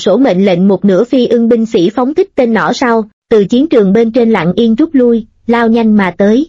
sổ mệnh lệnh một nửa phi ưng binh sĩ phóng thích tên nỏ sau, từ chiến trường bên trên lặng yên rút lui, lao nhanh mà tới.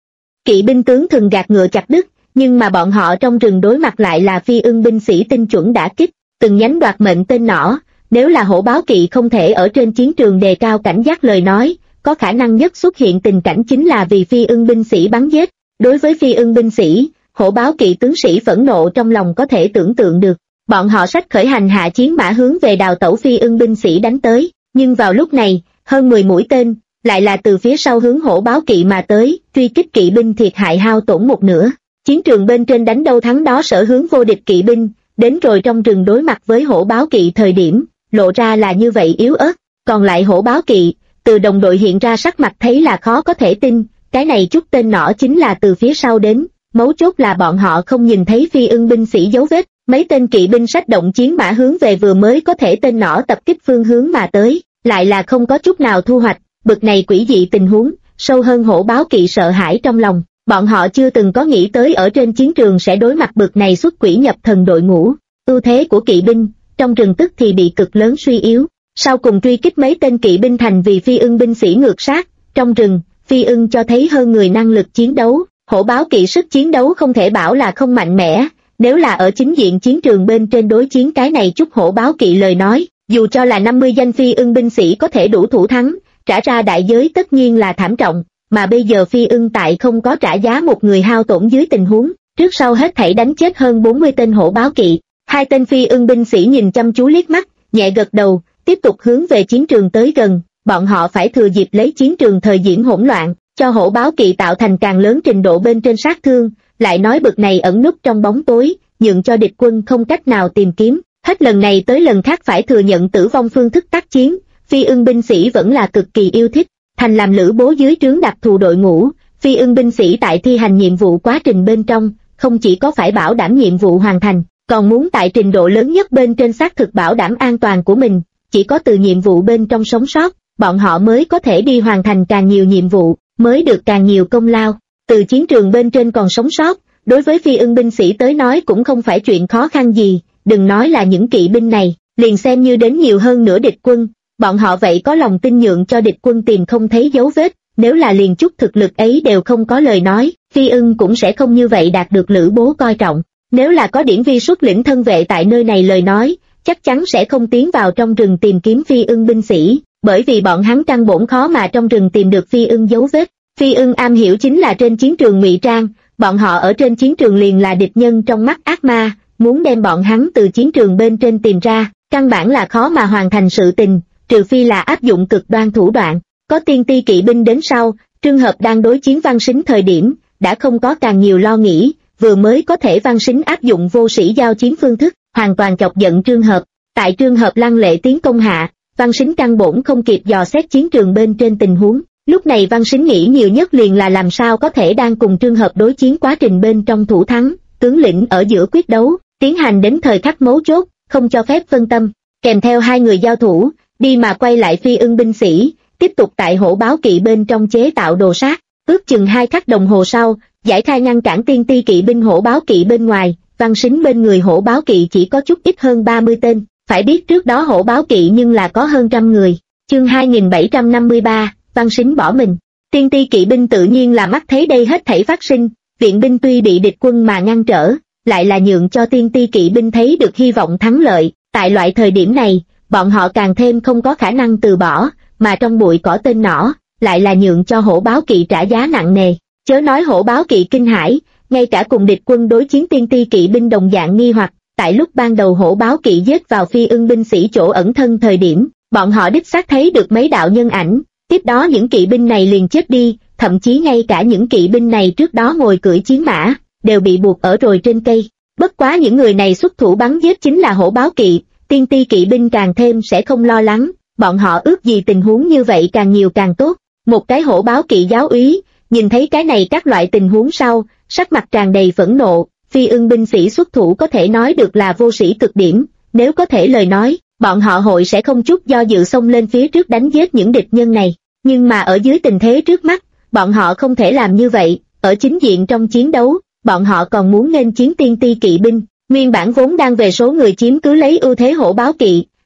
Kỵ binh tướng thường gạt ngựa chặt đứt, nhưng mà bọn họ trong rừng đối mặt lại là phi ưng binh sĩ tinh chuẩn đả kích, từng nhánh đoạt mệnh tên nỏ. Nếu là hổ báo kỵ không thể ở trên chiến trường đề cao cảnh giác lời nói, có khả năng nhất xuất hiện tình cảnh chính là vì phi ưng binh sĩ bắn giết. Đối với phi ưng binh sĩ, hổ báo kỵ tướng sĩ phẫn nộ trong lòng có thể tưởng tượng được. Bọn họ xách khởi hành hạ chiến mã hướng về đào tẩu phi ưng binh sĩ đánh tới, nhưng vào lúc này, hơn 10 mũi tên, lại là từ phía sau hướng hổ báo kỵ mà tới, truy kích kỵ binh thiệt hại hao tổn một nửa. Chiến trường bên trên đánh đâu thắng đó sở hướng vô địch kỵ binh, đến rồi trong rừng đối mặt với hổ báo kỵ thời điểm, lộ ra là như vậy yếu ớt. Còn lại hổ báo kỵ, từ đồng đội hiện ra sắc mặt thấy là khó có thể tin, cái này chút tên nỏ chính là từ phía sau đến, mấu chốt là bọn họ không nhìn thấy phi ưng binh sĩ dấu vết. Mấy tên kỵ binh xách động chiến mã hướng về vừa mới có thể tên nỏ tập kích phương hướng mà tới, lại là không có chút nào thu hoạch. Bực này quỷ dị tình huống, sâu hơn hổ báo kỵ sợ hãi trong lòng. Bọn họ chưa từng có nghĩ tới ở trên chiến trường sẽ đối mặt bực này xuất quỷ nhập thần đội ngũ. Ưu thế của kỵ binh trong rừng tức thì bị cực lớn suy yếu. Sau cùng truy kích mấy tên kỵ binh thành vì phi ưng binh sĩ ngược sát. Trong rừng, phi ưng cho thấy hơn người năng lực chiến đấu. Hổ báo kỵ sức chiến đấu không thể bảo là không mạnh mẽ. Nếu là ở chính diện chiến trường bên trên đối chiến cái này chút hổ báo kỵ lời nói, dù cho là 50 danh phi ưng binh sĩ có thể đủ thủ thắng, trả ra đại giới tất nhiên là thảm trọng, mà bây giờ phi ưng tại không có trả giá một người hao tổn dưới tình huống, trước sau hết thảy đánh chết hơn 40 tên hổ báo kỵ. Hai tên phi ưng binh sĩ nhìn chăm chú liếc mắt, nhẹ gật đầu, tiếp tục hướng về chiến trường tới gần, bọn họ phải thừa dịp lấy chiến trường thời điểm hỗn loạn, cho hổ báo kỵ tạo thành càng lớn trình độ bên trên sát thương. Lại nói bực này ẩn núp trong bóng tối, nhượng cho địch quân không cách nào tìm kiếm, hết lần này tới lần khác phải thừa nhận tử vong phương thức tác chiến, phi ưng binh sĩ vẫn là cực kỳ yêu thích. Thành làm lữ bố dưới trướng đặc thù đội ngũ, phi ưng binh sĩ tại thi hành nhiệm vụ quá trình bên trong, không chỉ có phải bảo đảm nhiệm vụ hoàn thành, còn muốn tại trình độ lớn nhất bên trên xác thực bảo đảm an toàn của mình, chỉ có từ nhiệm vụ bên trong sống sót, bọn họ mới có thể đi hoàn thành càng nhiều nhiệm vụ, mới được càng nhiều công lao. Từ chiến trường bên trên còn sống sót, đối với phi ưng binh sĩ tới nói cũng không phải chuyện khó khăn gì, đừng nói là những kỵ binh này, liền xem như đến nhiều hơn nữa địch quân, bọn họ vậy có lòng tin nhượng cho địch quân tìm không thấy dấu vết, nếu là liền chút thực lực ấy đều không có lời nói, phi ưng cũng sẽ không như vậy đạt được lữ bố coi trọng. Nếu là có điển vi xuất lĩnh thân vệ tại nơi này lời nói, chắc chắn sẽ không tiến vào trong rừng tìm kiếm phi ưng binh sĩ, bởi vì bọn hắn căn bổn khó mà trong rừng tìm được phi ưng dấu vết. Phi ưng am hiểu chính là trên chiến trường ngụy trang, bọn họ ở trên chiến trường liền là địch nhân trong mắt ác ma, muốn đem bọn hắn từ chiến trường bên trên tìm ra, căn bản là khó mà hoàn thành sự tình, trừ phi là áp dụng cực đoan thủ đoạn. Có tiên ti kỵ binh đến sau, Trương Hợp đang đối chiến Văn Sính thời điểm, đã không có càng nhiều lo nghĩ, vừa mới có thể Văn Sính áp dụng vô sĩ giao chiến phương thức, hoàn toàn chọc giận Trương Hợp. Tại Trương Hợp lăng lệ tiến công hạ, Văn Sính căn bổn không kịp dò xét chiến trường bên trên tình huống. Lúc này Văn Sính nghĩ nhiều nhất liền là làm sao có thể đang cùng Trương Hợp đối chiến quá trình bên trong thủ thắng, tướng lĩnh ở giữa quyết đấu, tiến hành đến thời khắc mấu chốt, không cho phép phân tâm, kèm theo hai người giao thủ, đi mà quay lại phi ưng binh sĩ, tiếp tục tại hổ báo kỵ bên trong chế tạo đồ sát, ước chừng 2 khắc đồng hồ sau, giải khai ngăn cản tiên ti kỵ binh hổ báo kỵ bên ngoài, Văn Sính bên người hổ báo kỵ chỉ có chút ít hơn 30 tên, phải biết trước đó hổ báo kỵ nhưng là có hơn trăm người. Chương 2753, Văn Sính bỏ mình. Tiên ti kỵ binh tự nhiên là mắt thấy đây hết thảy phát sinh, viện binh tuy bị địch quân mà ngăn trở, lại là nhượng cho tiên ti kỵ binh thấy được hy vọng thắng lợi. Tại loại thời điểm này, bọn họ càng thêm không có khả năng từ bỏ, mà trong bụi cỏ tên nỏ, lại là nhượng cho hổ báo kỵ trả giá nặng nề. Chớ nói hổ báo kỵ kinh hãi, ngay cả cùng địch quân đối chiến tiên ti kỵ binh đồng dạng nghi hoặc, tại lúc ban đầu hổ báo kỵ giết vào phi ưng binh sĩ chỗ ẩn thân thời điểm, bọn họ đích xác thấy được mấy đạo nhân ảnh, tiếp đó những kỵ binh này liền chết đi, thậm chí ngay cả những kỵ binh này trước đó ngồi cưỡi chiến mã, đều bị buộc ở rồi trên cây. Bất quá những người này xuất thủ bắn giết chính là hổ báo kỵ, tiên ti kỵ binh càng thêm sẽ không lo lắng, bọn họ ước gì tình huống như vậy càng nhiều càng tốt. Một cái hổ báo kỵ giáo úy, nhìn thấy cái này các loại tình huống sau, sắc mặt tràn đầy phẫn nộ, phi ưng binh sĩ xuất thủ có thể nói được là vô sĩ cực điểm, nếu có thể lời nói, bọn họ hội sẽ không chút do dự xông lên phía trước đánh giết những địch nhân này, nhưng mà ở dưới tình thế trước mắt, bọn họ không thể làm như vậy, ở chính diện trong chiến đấu, bọn họ còn muốn nghênh chiến tiên ti kỵ binh, nguyên bản vốn đang về số người chiếm cứ lấy ưu thế hổ báo kỵ,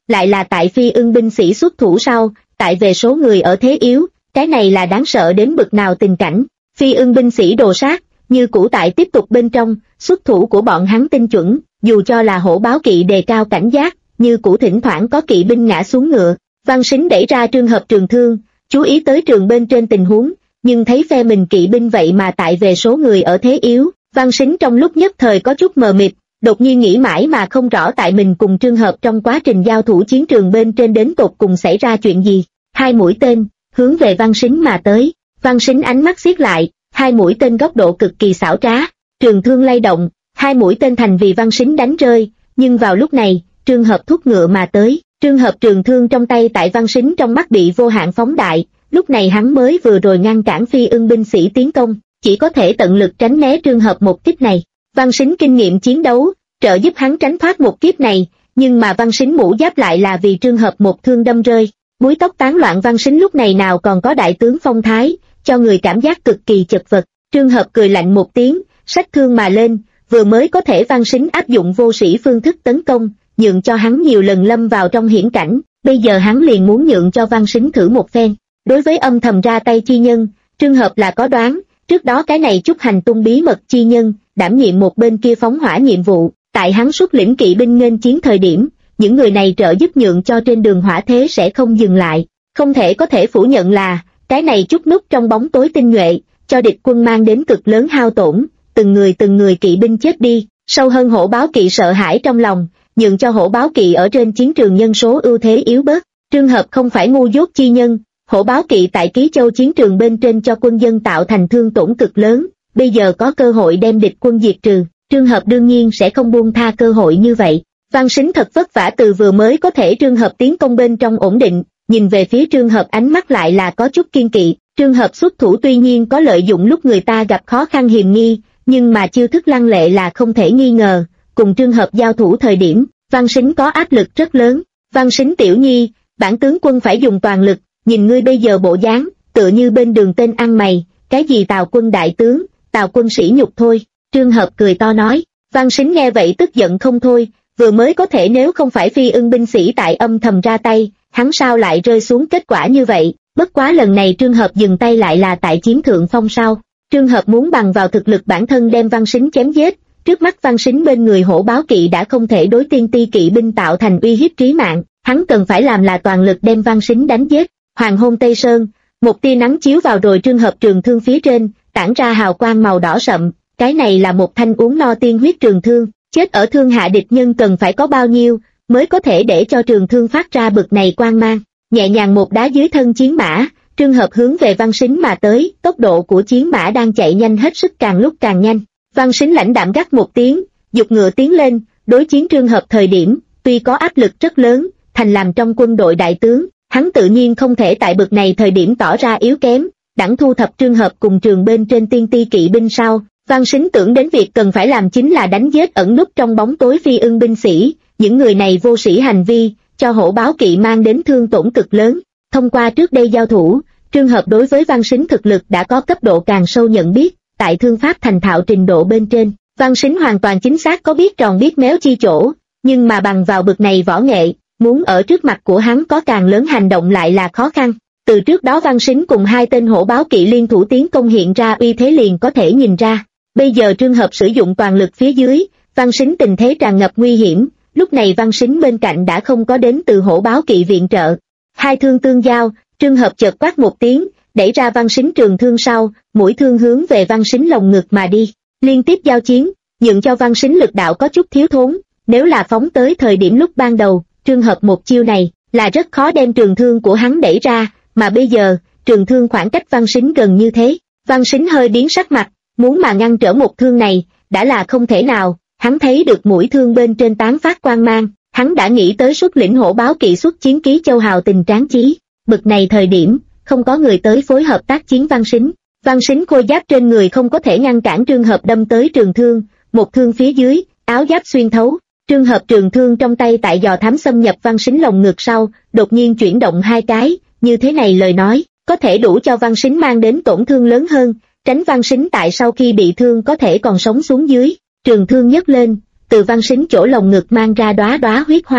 lại là tại Phi Ưng binh sĩ xuất thủ sau, tại về số người ở thế yếu, cái này là đáng sợ đến bực nào tình cảnh. Phi Ưng binh sĩ đồ sát, như cũ tại tiếp tục bên trong, xuất thủ của bọn hắn tinh chuẩn, dù cho là hổ báo kỵ đề cao cảnh giác, như cũ thỉnh thoảng có kỵ binh ngã xuống ngựa. Văn Sính đẩy ra trường hợp trường thương, chú ý tới trường bên trên tình huống, nhưng thấy phe mình kỵ binh vậy mà tại về số người ở thế yếu, Văn Sính trong lúc nhất thời có chút mờ mịt, đột nhiên nghĩ mãi mà không rõ tại mình cùng trường hợp trong quá trình giao thủ chiến trường bên trên đến tột cùng xảy ra chuyện gì. Hai mũi tên, hướng về Văn Sính mà tới, Văn Sính ánh mắt siết lại, hai mũi tên góc độ cực kỳ xảo trá, trường thương lay động, hai mũi tên thành vì Văn Sính đánh rơi, nhưng vào lúc này, trường hợp thúc ngựa mà tới, trường hợp trường thương trong tay tại Văn Sính trong mắt bị vô hạn phóng đại, lúc này hắn mới vừa rồi ngăn cản Phi Ưng binh sĩ tiến công, chỉ có thể tận lực tránh né trường hợp một kích này. Văn Sính kinh nghiệm chiến đấu, trợ giúp hắn tránh thoát một kiếp này, nhưng mà Văn Sính mũ giáp lại là vì trường hợp một thương đâm rơi, búi tóc tán loạn. Văn Sính lúc này nào còn có đại tướng phong thái, cho người cảm giác cực kỳ chật vật. Trường hợp cười lạnh một tiếng, xách thương mà lên, vừa mới có thể Văn Sính áp dụng vô sĩ phương thức tấn công, nhượng cho hắn nhiều lần lâm vào trong hiểm cảnh, bây giờ hắn liền muốn nhượng cho Văn Sính thử một phen. Đối với âm thầm ra tay chi nhân, trường hợp là có đoán, trước đó cái này chút hành tung bí mật chi nhân, đảm nhiệm một bên kia phóng hỏa nhiệm vụ, tại hắn xuất lĩnh kỵ binh nghênh chiến thời điểm, những người này trợ giúp nhượng cho trên đường hỏa thế sẽ không dừng lại, không thể có thể phủ nhận là, cái này chút nút trong bóng tối tinh nhuệ, cho địch quân mang đến cực lớn hao tổn, từng người kỵ binh chết đi, sâu hơn hổ báo kỵ sợ hãi trong lòng, nhượng cho hổ báo kỵ ở trên chiến trường nhân số ưu thế yếu bớt. Trường hợp không phải ngu dốt chi nhân, hổ báo kỵ tại Ký Châu chiến trường bên trên cho quân dân tạo thành thương tổn cực lớn, bây giờ có cơ hội đem địch quân diệt trừ, trường hợp đương nhiên sẽ không buông tha cơ hội như vậy. Văn Sính thật vất vả từ vừa mới có thể trường hợp tiến công bên trong ổn định, nhìn về phía trường hợp ánh mắt lại là có chút kiên kỵ. Trường hợp xuất thủ tuy nhiên có lợi dụng lúc người ta gặp khó khăn hiềm nghi, nhưng mà chiêu thức lăng lệ là không thể nghi ngờ, cùng trường hợp giao thủ thời điểm, Văn Sính có áp lực rất lớn. Văn Sính tiểu nhi, bản tướng quân phải dùng toàn lực, nhìn ngươi bây giờ bộ dáng, tựa như bên đường tên ăn mày, cái gì Tào quân đại tướng, Tào quân sĩ nhục thôi. Trường hợp cười to nói. Văn Sính nghe vậy tức giận không thôi, vừa mới có thể nếu không phải Phi Ưng binh sĩ tại âm thầm ra tay, hắn sao lại rơi xuống kết quả như vậy. Bất quá lần này trường hợp dừng tay lại là tại chiến thượng phong sau. Trường hợp muốn bằng vào thực lực bản thân đem Văn Sính chém giết, trước mắt Văn Sính bên người hổ báo kỵ đã không thể đối tiên ti kỵ binh tạo thành uy hiếp trí mạng, hắn cần phải làm là toàn lực đem Văn Sính đánh giết. Hoàng hôn Tây Sơn, một tia nắng chiếu vào rồi trường hợp trường thương phía trên, tản ra hào quang màu đỏ sậm, cái này là một thanh uống no tiên huyết trường thương, chết ở thương hạ địch nhân cần phải có bao nhiêu, mới có thể để cho trường thương phát ra bực này quang mang. Nhẹ nhàng một đá dưới thân chiến mã, trường hợp hướng về Văn Sính mà tới, tốc độ của chiến mã đang chạy nhanh hết sức càng lúc càng nhanh. Văn Sính lãnh đạm gắt một tiếng, giục ngựa tiến lên, đối chiến trường hợp thời điểm, tuy có áp lực rất lớn, thành làm trong quân đội đại tướng, hắn tự nhiên không thể tại bực này thời điểm tỏ ra yếu kém, đặng thu thập trường hợp cùng trường bên trên tiên ti kỵ binh sau. Văn Sính tưởng đến việc cần phải làm chính là đánh giết ẩn núp trong bóng tối Phi Ưng binh sĩ, những người này vô sĩ hành vi, cho hổ báo kỵ mang đến thương tổn cực lớn. Thông qua trước đây giao thủ, trường hợp đối với Văn Sính thực lực đã có cấp độ càng sâu nhận biết, tại thương pháp thành thạo trình độ bên trên, Văn Sính hoàn toàn chính xác có biết tròn biết méo chi chỗ, nhưng mà bằng vào bực này võ nghệ, muốn ở trước mặt của hắn có càng lớn hành động lại là khó khăn. Từ trước đó Văn Sính cùng hai tên hổ báo kỵ liên thủ tiến công hiện ra uy thế liền có thể nhìn ra, bây giờ trường hợp sử dụng toàn lực phía dưới, Văn Sính tình thế tràn ngập nguy hiểm, lúc này Văn Sính bên cạnh đã không có đến từ hổ báo kỵ viện trợ. Hai thương tương giao, trường hợp chợt quát một tiếng, đẩy ra Văn Sính trường thương sau, mũi thương hướng về Văn Sính lồng ngực mà đi. Liên tiếp giao chiến, nhượng cho Văn Sính lực đạo có chút thiếu thốn, nếu là phóng tới thời điểm lúc ban đầu, trường hợp một chiêu này, là rất khó đem trường thương của hắn đẩy ra, mà bây giờ, trường thương khoảng cách Văn Sính gần như thế. Văn Sính hơi biến sắc mặt, muốn mà ngăn trở một thương này, đã là không thể nào, hắn thấy được mũi thương bên trên tán phát quang mang, hắn đã nghĩ tới xuất lĩnh hổ báo kỵ xuất chiến Ký Châu hào tình tráng chí, bực này thời điểm, không có người tới phối hợp tác chiến Văn Sính. Văn Sính khôi giáp trên người không có thể ngăn cản trường hợp đâm tới trường thương, một thương phía dưới, áo giáp xuyên thấu, trường hợp trường thương trong tay tại dò thám xâm nhập Văn Sính lồng ngực sau, đột nhiên chuyển động hai cái, như thế này lời nói, có thể đủ cho Văn Sính mang đến tổn thương lớn hơn, tránh Văn Sính tại sau khi bị thương có thể còn sống xuống dưới. Trường thương nhấc lên, từ Văn Sính chỗ lồng ngực mang ra đóa đóa huyết hoa.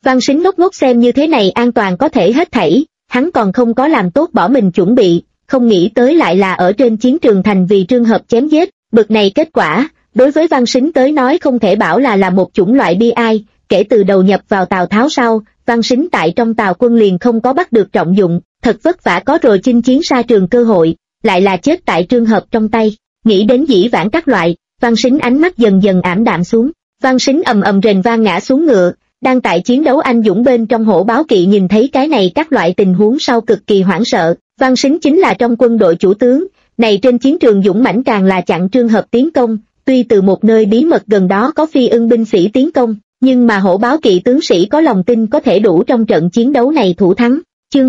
Văn Sính ngốc ngốc xem như thế này an toàn có thể hết thảy, hắn còn không có làm tốt bỏ mình chuẩn bị, không nghĩ tới lại là ở trên chiến trường thành vì trường hợp chém giết, bực này kết quả, đối với Văn Sính tới nói không thể bảo là một chủng loại bi ai, kể từ đầu nhập vào Tào Tháo sau, Văn Sính tại trong Tào quân liền không có bắt được trọng dụng, thật vất vả có rồi chinh chiến xa trường cơ hội, lại là chết tại trường hợp trong tay, nghĩ đến dĩ vãng các loại, Văn Sính ánh mắt dần dần ảm đạm xuống, Văn Sính ầm ầm rền vang ngã xuống ngựa, đang tại chiến đấu anh dũng bên trong Hổ Báo Kỵ nhìn thấy cái này các loại tình huống sau cực kỳ hoảng sợ, Văn Sính chính là trong quân đội chủ tướng, này trên chiến trường dũng mãnh càng là chặn trường hợp tiến công, tuy từ một nơi bí mật gần đó có phi ưng binh sĩ tiến công, nhưng mà Hổ Báo Kỵ tướng sĩ có lòng tin có thể đủ trong trận chiến đấu này thủ thắng. Chương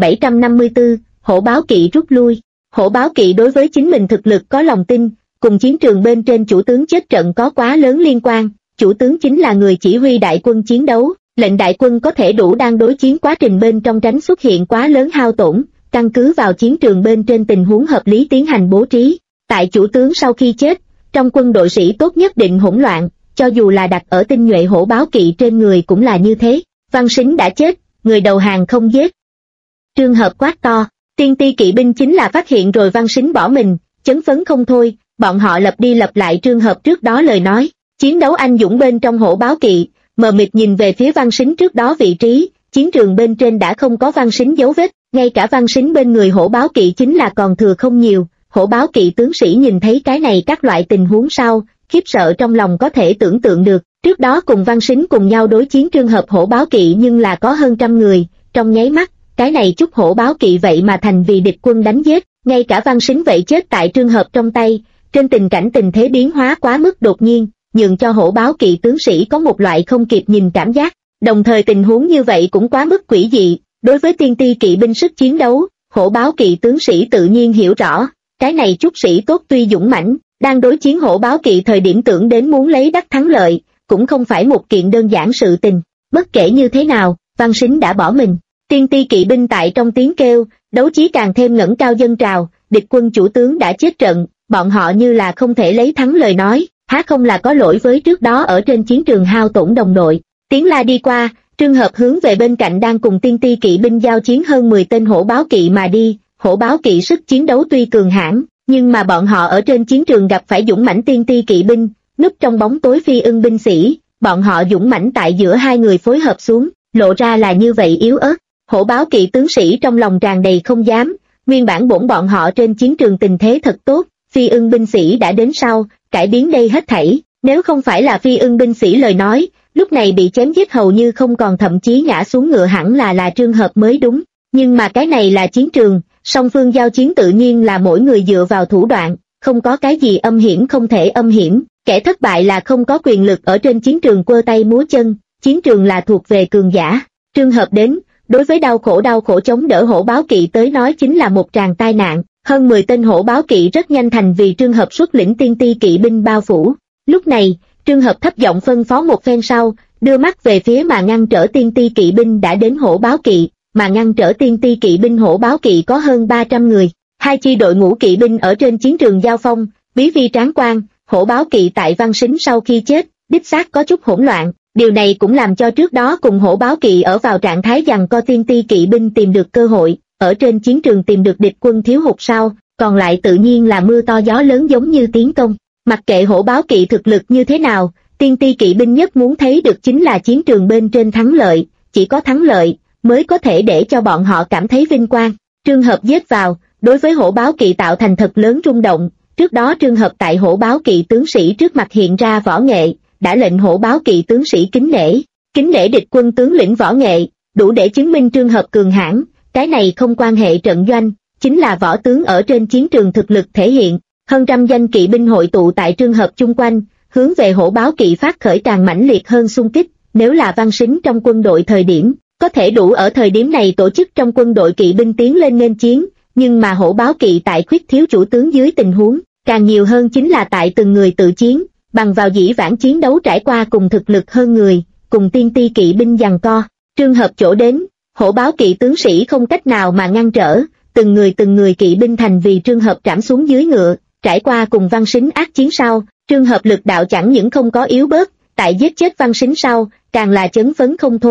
2754, Hổ Báo Kỵ rút lui. Hổ Báo Kỵ đối với chính mình thực lực có lòng tin, cùng chiến trường bên trên chủ tướng chết trận có quá lớn liên quan, chủ tướng chính là người chỉ huy đại quân chiến đấu, lệnh đại quân có thể đủ đang đối chiến quá trình bên trong tránh xuất hiện quá lớn hao tổn, căn cứ vào chiến trường bên trên tình huống hợp lý tiến hành bố trí. Tại chủ tướng sau khi chết, trong quân đội sĩ tốt nhất định hỗn loạn, cho dù là đặt ở tinh nhuệ Hổ Báo Kỵ trên người cũng là như thế. Văn Sính đã chết, người đầu hàng không giết. Trường hợp quát to, tiên ti kỵ binh chính là phát hiện rồi Văn Sính bỏ mình, chấn phấn không thôi, bọn họ lặp đi lặp lại trường hợp trước đó lời nói, chiến đấu anh dũng bên trong Hổ Báo Kỵ, mờ mịt nhìn về phía Văn Sính trước đó vị trí, chiến trường bên trên đã không có Văn Sính dấu vết, ngay cả Văn Sính bên người Hổ Báo Kỵ chính là còn thừa không nhiều. Hổ Báo Kỵ tướng sĩ nhìn thấy cái này các loại tình huống sau, khiếp sợ trong lòng có thể tưởng tượng được, trước đó cùng Văn Sính cùng nhau đối chiến trường hợp Hổ Báo Kỵ nhưng là có hơn trăm người, trong nháy mắt, cái này chút Hổ Báo Kỵ vậy mà thành vì địch quân đánh giết, ngay cả Văn Sính vậy chết tại trường hợp trong tay, trên tình cảnh tình thế biến hóa quá mức đột nhiên, nhường cho Hổ Báo Kỵ tướng sĩ có một loại không kịp nhìn cảm giác, đồng thời tình huống như vậy cũng quá mức quỷ dị, đối với tiên ti kỵ binh sức chiến đấu, Hổ Báo Kỵ tướng sĩ tự nhiên hiểu rõ. Cái này chút sĩ tốt tuy dũng mãnh, đang đối chiến Hổ Báo Kỵ thời điểm tưởng đến muốn lấy đắc thắng lợi, cũng không phải một kiện đơn giản sự tình. Bất kể như thế nào, Văn Sính đã bỏ mình. Tiên ti kỵ binh tại trong tiếng kêu, đấu chí càng thêm ngẩng cao dâng trào, địch quân chủ tướng đã chết trận, bọn họ như là không thể lấy thắng lời nói, há không là có lỗi với trước đó ở trên chiến trường hao tổn đồng đội. Tiếng la đi qua, trường hợp hướng về bên cạnh đang cùng tiên ti kỵ binh giao chiến hơn 10 tên Hổ Báo Kỵ mà đi. Hổ Báo Kỵ sức chiến đấu tuy cường hãn, nhưng mà bọn họ ở trên chiến trường gặp phải dũng mãnh tiên ti kỵ binh, núp trong bóng tối phi ưng binh sĩ, bọn họ dũng mãnh tại giữa hai người phối hợp xuống, lộ ra là như vậy yếu ớt. Hổ Báo Kỵ tướng sĩ trong lòng tràn đầy không dám, nguyên bản bọn họ trên chiến trường tình thế thật tốt, phi ưng binh sĩ đã đến sau, cải biến đây hết thảy, nếu không phải là phi ưng binh sĩ lời nói, lúc này bị chém giết hầu như không còn, thậm chí ngã xuống ngựa hẳn là trường hợp mới đúng, nhưng mà cái này là chiến trường. Song phương giao chiến tự nhiên là mỗi người dựa vào thủ đoạn, không có cái gì âm hiểm không thể âm hiểm, kẻ thất bại là không có quyền lực ở trên chiến trường quơ tay múa chân, chiến trường là thuộc về cường giả. Trường hợp đến, đối với đau khổ chống đỡ Hổ Báo Kỵ tới nói chính là một tràng tai nạn, hơn 10 tên Hổ Báo Kỵ rất nhanh thành vì trường hợp xuất lĩnh tiên ti kỵ binh bao phủ. Lúc này, trường hợp thấp giọng phân phó một phen sau, đưa mắt về phía mà ngăn trở tiên ti kỵ binh đã đến Hổ Báo Kỵ. Mà ngăn trở tiên ti kỵ binh Hổ Báo Kỵ có hơn 300 người, hai chi đội ngũ kỵ binh ở trên chiến trường giao phong, bí vi tráng quan, Hổ Báo Kỵ tại Văn Sính sau khi chết, đích xác có chút hỗn loạn, điều này cũng làm cho trước đó cùng Hổ Báo Kỵ ở vào trạng thái giằng co tiên ti kỵ binh tìm được cơ hội, ở trên chiến trường tìm được địch quân thiếu hụt sau, còn lại tự nhiên là mưa to gió lớn giống như tiến công. Mặc kệ Hổ Báo Kỵ thực lực như thế nào, tiên ti kỵ binh nhất muốn thấy được chính là chiến trường bên trên thắng lợi, chỉ có thắng lợi mới có thể để cho bọn họ cảm thấy vinh quang. Trường hợp giết vào, đối với Hổ Báo Kỵ tạo thành thật lớn rung động, trước đó trường hợp tại Hổ Báo Kỵ tướng sĩ trước mặt hiện ra võ nghệ, đã lệnh Hổ Báo Kỵ tướng sĩ kính nể địch quân tướng lĩnh võ nghệ, đủ để chứng minh trường hợp cường hãn, cái này không quan hệ trận doanh, chính là võ tướng ở trên chiến trường thực lực thể hiện. Hơn trăm danh kỵ binh hội tụ tại trường hợp chung quanh, hướng về Hổ Báo Kỵ phát khởi càng mãnh liệt hơn xung kích, nếu là Văn Sính trong quân đội thời điểm, có thể đủ ở thời điểm này tổ chức trong quân đội kỵ binh tiến lên nghênh chiến, nhưng mà Hổ Báo Kỵ tại khuyết thiếu chủ tướng dưới tình huống, càng nhiều hơn chính là tại từng người tự chiến, bằng vào dĩ vãng chiến đấu trải qua cùng thực lực hơn người, cùng tiên ti kỵ binh giằng co. Trường hợp chỗ đến, Hổ Báo Kỵ tướng sĩ không cách nào mà ngăn trở, từng người kỵ binh thành vì trường hợp trảm xuống dưới ngựa, trải qua cùng Văn Sính ác chiến sau, trường hợp lực đạo chẳng những không có yếu bớt, tại giết chết Văn Sính sau, càng là chấn phấn không thôi.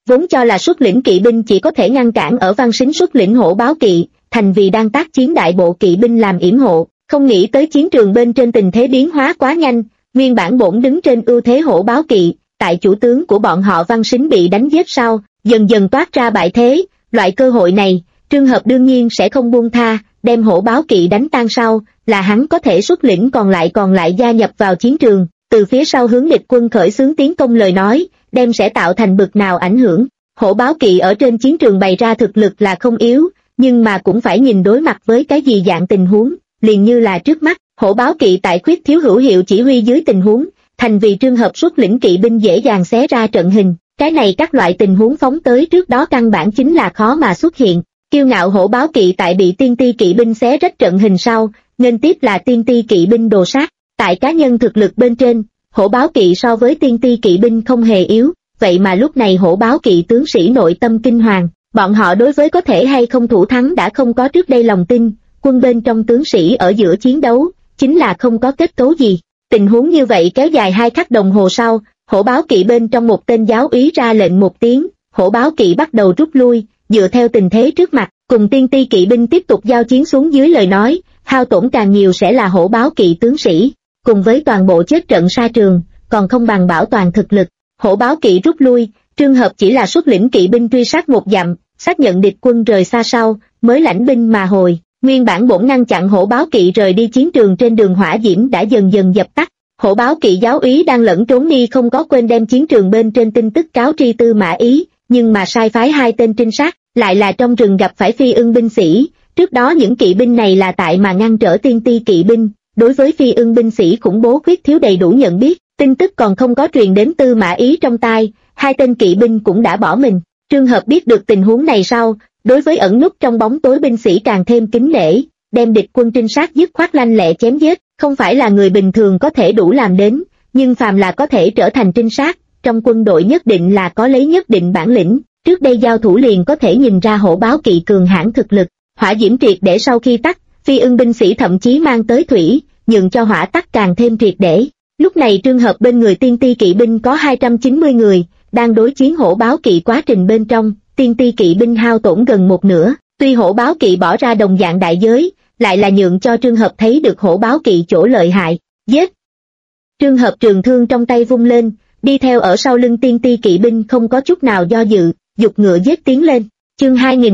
vốn cho là xuất lĩnh kỵ binh chỉ có thể ngăn cản ở Văn Sính xuất lĩnh hổ báo kỵ, thành vì đang tác chiến đại bộ kỵ binh làm yểm hộ, không nghĩ tới chiến trường bên trên tình thế biến hóa quá nhanh, nguyên bản bổn đứng trên ưu thế hổ báo kỵ, tại chủ tướng của bọn họ Văn Sính bị đánh giết sau, dần dần toát ra bại thế, loại cơ hội này, Trương Hợp đương nhiên sẽ không buông tha, đem hổ báo kỵ đánh tan sau, là hắn có thể xuất lĩnh còn lại gia nhập vào chiến trường, từ phía sau hướng địch quân khởi xướng tiến công lời nói, đem sẽ tạo thành bực nào ảnh hưởng. Hổ báo kỵ ở trên chiến trường bày ra thực lực là không yếu, nhưng mà cũng phải nhìn đối mặt với cái gì dạng tình huống, liền như là trước mắt, hổ báo kỵ tại khuyết thiếu hữu hiệu chỉ huy dưới tình huống, thành vì Trương Hợp xuất lĩnh kỵ binh dễ dàng xé ra trận hình, cái này các loại tình huống phóng tới trước đó căn bản chính là khó mà xuất hiện. Kiêu ngạo hổ báo kỵ tại bị tiên ti kỵ binh xé rách trận hình sau, nên tiếp là tiên ti kỵ binh đồ sát, tại cá nhân thực lực bên trên, hổ báo kỵ so với tiên ti kỵ binh không hề yếu, vậy mà lúc này hổ báo kỵ tướng sĩ nội tâm kinh hoàng, bọn họ đối với có thể hay không thủ thắng đã không có trước đây lòng tin, quân bên trong tướng sĩ ở giữa chiến đấu, chính là không có kết cấu gì. Tình huống như vậy kéo dài 2 khắc đồng hồ sau, hổ báo kỵ bên trong một tên giáo úy ra lệnh một tiếng, hổ báo kỵ bắt đầu rút lui, dựa theo tình thế trước mặt, cùng tiên ti kỵ binh tiếp tục giao chiến xuống dưới lời nói, hao tổn càng nhiều sẽ là hổ báo kỵ tướng sĩ, cùng với toàn bộ chết trận sa trường, còn không bằng bảo toàn thực lực. Hổ báo kỵ rút lui, Trương Hợp chỉ là xuất lĩnh kỵ binh truy sát một dặm, xác nhận địch quân rời xa sau, mới lãnh binh mà hồi. Nguyên bản bổn ngăn chặn hổ báo kỵ rời đi chiến trường trên đường hỏa diễm đã dần dần dập tắt. Hổ báo kỵ giáo úy đang lẫn trốn đi không có quên đem chiến trường bên trên tin tức cáo tri Tư Mã Ý, nhưng mà sai phái 2 tên trinh sát, lại là trong rừng gặp phải Phi Ưng binh sĩ. Trước đó những kỵ binh này là tại mà ngăn trở tiên ti kỵ binh, đối với Phi Ưng binh sĩ khủng bố khuyết thiếu đầy đủ nhận biết, tin tức còn không có truyền đến Tư Mã Ý trong tai, 2 tên kỵ binh cũng đã bỏ mình. Trương Hợp biết được tình huống này sau, đối với ẩn núp trong bóng tối binh sĩ càng thêm kính nể, đem địch quân trinh sát dứt khoát lanh lẹ chém giết, không phải là người bình thường có thể đủ làm đến, nhưng phàm là có thể trở thành trinh sát, trong quân đội nhất định là có lấy nhất định bản lĩnh, trước đây giao thủ liền có thể nhìn ra hổ báo kỵ cường hãn thực lực. Hỏa diễm triệt để sau khi tắt, Phi Ưng binh sĩ thậm chí mang tới thủy, nhường cho hỏa tắt càng thêm triệt để. Lúc này Trương Hợp bên người tiên ti kỵ binh có 290 người, đang đối chiến hổ báo kỵ quá trình bên trong, tiên ti kỵ binh hao tổn gần một nửa, tuy hổ báo kỵ bỏ ra đồng dạng đại giới, lại là nhượng cho Trương Hợp thấy được hổ báo kỵ chỗ lợi hại, giết. Trương Hợp trường thương trong tay vung lên, đi theo ở sau lưng tiên ti kỵ binh không có chút nào do dự, giục ngựa giết tiến lên. Chương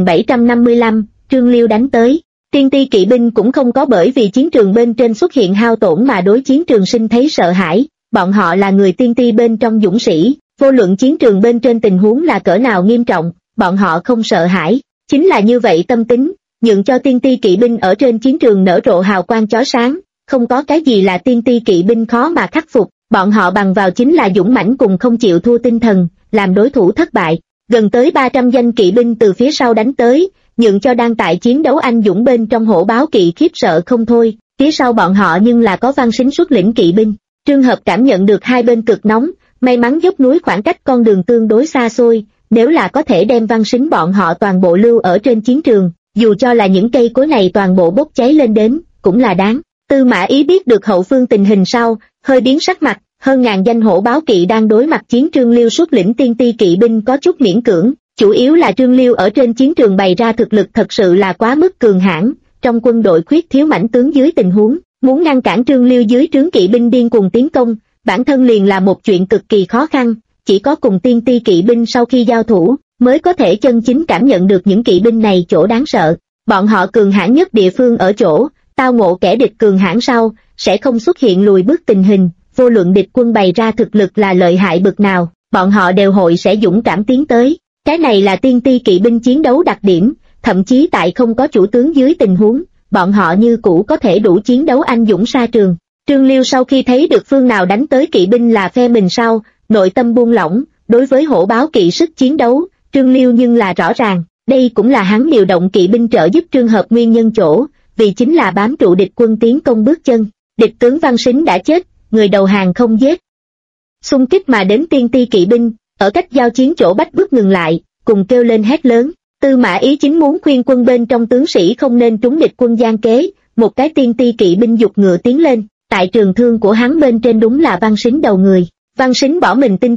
2755, Trương Liêu đánh tới. Tiên ti kỵ binh cũng không có bởi vì chiến trường bên trên xuất hiện hao tổn mà đối chiến trường sinh thấy sợ hãi, bọn họ là người tiên ti bên trong dũng sĩ, vô luận chiến trường bên trên tình huống là cỡ nào nghiêm trọng, bọn họ không sợ hãi, chính là như vậy tâm tính, nhượng cho tiên ti kỵ binh ở trên chiến trường nở rộ hào quang chói sáng, không có cái gì là tiên ti kỵ binh khó mà khắc phục, bọn họ bằng vào chính là dũng mãnh cùng không chịu thua tinh thần, làm đối thủ thất bại. Gần tới 300 danh kỵ binh từ phía sau đánh tới, nhượng cho đang tại chiến đấu anh dũng bên trong hổ báo kỵ khiếp sợ không thôi, phía sau bọn họ nhưng là có Văn Sính xuất lĩnh kỵ binh. Trương Hợp cảm nhận được hai bên cực nóng, may mắn dốc núi khoảng cách con đường tương đối xa xôi, nếu là có thể đem Văn Sính bọn họ toàn bộ lưu ở trên chiến trường, dù cho là những cây cối này toàn bộ bốc cháy lên đến, cũng là đáng. Tư Mã Ý biết được hậu phương tình hình sau, hơi biến sắc mặt, hơn ngàn danh hổ báo kỵ đang đối mặt chiến Trương Liêu xuất lĩnh tiên ti kỵ binh có chút miễn cưỡng, chủ yếu là Trương Liêu ở trên chiến trường bày ra thực lực thật sự là quá mức cường hãn, trong quân đội khuyết thiếu mãnh tướng dưới tình huống, muốn ngăn cản Trương Liêu dưới trướng kỵ binh điên cuồng tiến công, bản thân liền là một chuyện cực kỳ khó khăn, chỉ có cùng tiên ti kỵ binh sau khi giao thủ, mới có thể chân chính cảm nhận được những kỵ binh này chỗ đáng sợ. Bọn họ cường hãn nhất địa phương ở chỗ, tao ngộ kẻ địch cường hãn sau, sẽ không xuất hiện lùi bước tình hình, vô luận địch quân bày ra thực lực là lợi hại bực nào, bọn họ đều hội sẽ dũng cảm tiến tới. Cái này là tiên ti kỵ binh chiến đấu đặc điểm, thậm chí tại không có chủ tướng dưới tình huống, bọn họ như cũ có thể đủ chiến đấu anh dũng sa trường. Trương Liêu sau khi thấy được phương nào đánh tới kỵ binh là phe mình sau, nội tâm buông lỏng, đối với hổ báo kỵ sức chiến đấu, Trương Liêu nhưng là rõ ràng, đây cũng là hắn điều động kỵ binh trợ giúp Trương Hợp nguyên nhân chỗ, vì chính là bám trụ địch quân tiến công bước chân. Địch tướng Văn Sính đã chết, người đầu hàng không giết. Xung kích mà đến tiên ti kỵ binh, ở cách giao chiến chỗ bách bước ngừng lại, cùng kêu lên hét lớn. Tư Mã Ý chính muốn khuyên quân bên trong tướng sĩ không nên trúng địch quân gian kế, một cái tiên ti kỵ binh giục ngựa tiến lên, tại trường thương của hắn bên trên đúng là Văn Sính đầu người. Văn Sính bỏ mình tin tức,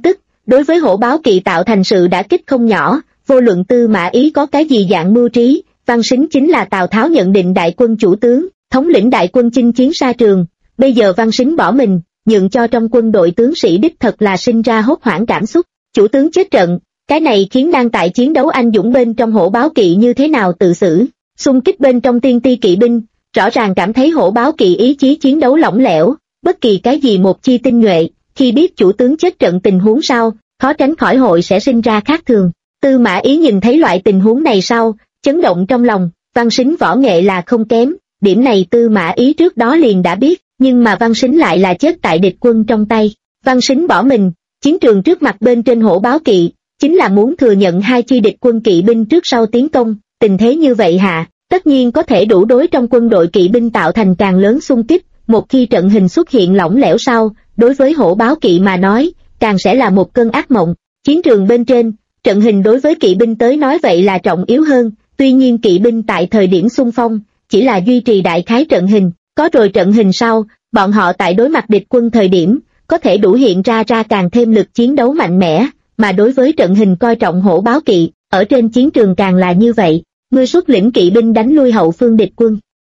đối với hổ báo kỵ tạo thành sự đả kích không nhỏ. Vô luận Tư Mã Ý có cái gì dạng mưu trí, Văn Sính chính là Tào Tháo nhận định đại quân chủ tướng, thống lĩnh đại quân chinh chiến xa trường. Bây giờ Văn Sính bỏ mình, nhượng cho trong quân đội tướng sĩ đích thật là sinh ra hốt hoảng cảm xúc. Chủ tướng chết trận, cái này khiến đang tại chiến đấu anh dũng bên trong hổ báo kỵ như thế nào tự xử. Xung kích bên trong tiên ti kỵ binh, rõ ràng cảm thấy hổ báo kỵ ý chí chiến đấu lỏng lẻo, bất kỳ cái gì một chi tinh nhuệ, khi biết chủ tướng chết trận tình huống sau, khó tránh khỏi hội sẽ sinh ra khác thường. Tư Mã Ý nhìn thấy loại tình huống này sau, chấn động trong lòng. Văn Sính võ nghệ là không kém, điểm này Tư Mã Ý trước đó liền đã biết, nhưng mà Văn Sính lại là chết tại địch quân trong tay. Văn Sính bỏ mình, chiến trường trước mặt bên trên hổ báo kỵ, chính là muốn thừa nhận hai chi địch quân kỵ binh trước sau tiến công. Tình thế như vậy hạ, tất nhiên có thể đủ đối trong quân đội kỵ binh tạo thành càng lớn xung kích. Một khi trận hình xuất hiện lỏng lẻo sau, đối với hổ báo kỵ mà nói, càng sẽ là một cơn ác mộng. Chiến trường bên trên, trận hình đối với kỵ binh tới nói vậy là trọng yếu hơn. Tuy nhiên kỵ binh tại thời điểm xung phong, chỉ là duy trì đại khái trận hình, có rồi trận hình sau, bọn họ tại đối mặt địch quân thời điểm, có thể đủ hiện ra càng thêm lực chiến đấu mạnh mẽ, mà đối với trận hình coi trọng hổ báo kỵ, ở trên chiến trường càng là như vậy. Ngươi xuất lĩnh kỵ binh đánh lui hậu phương địch quân.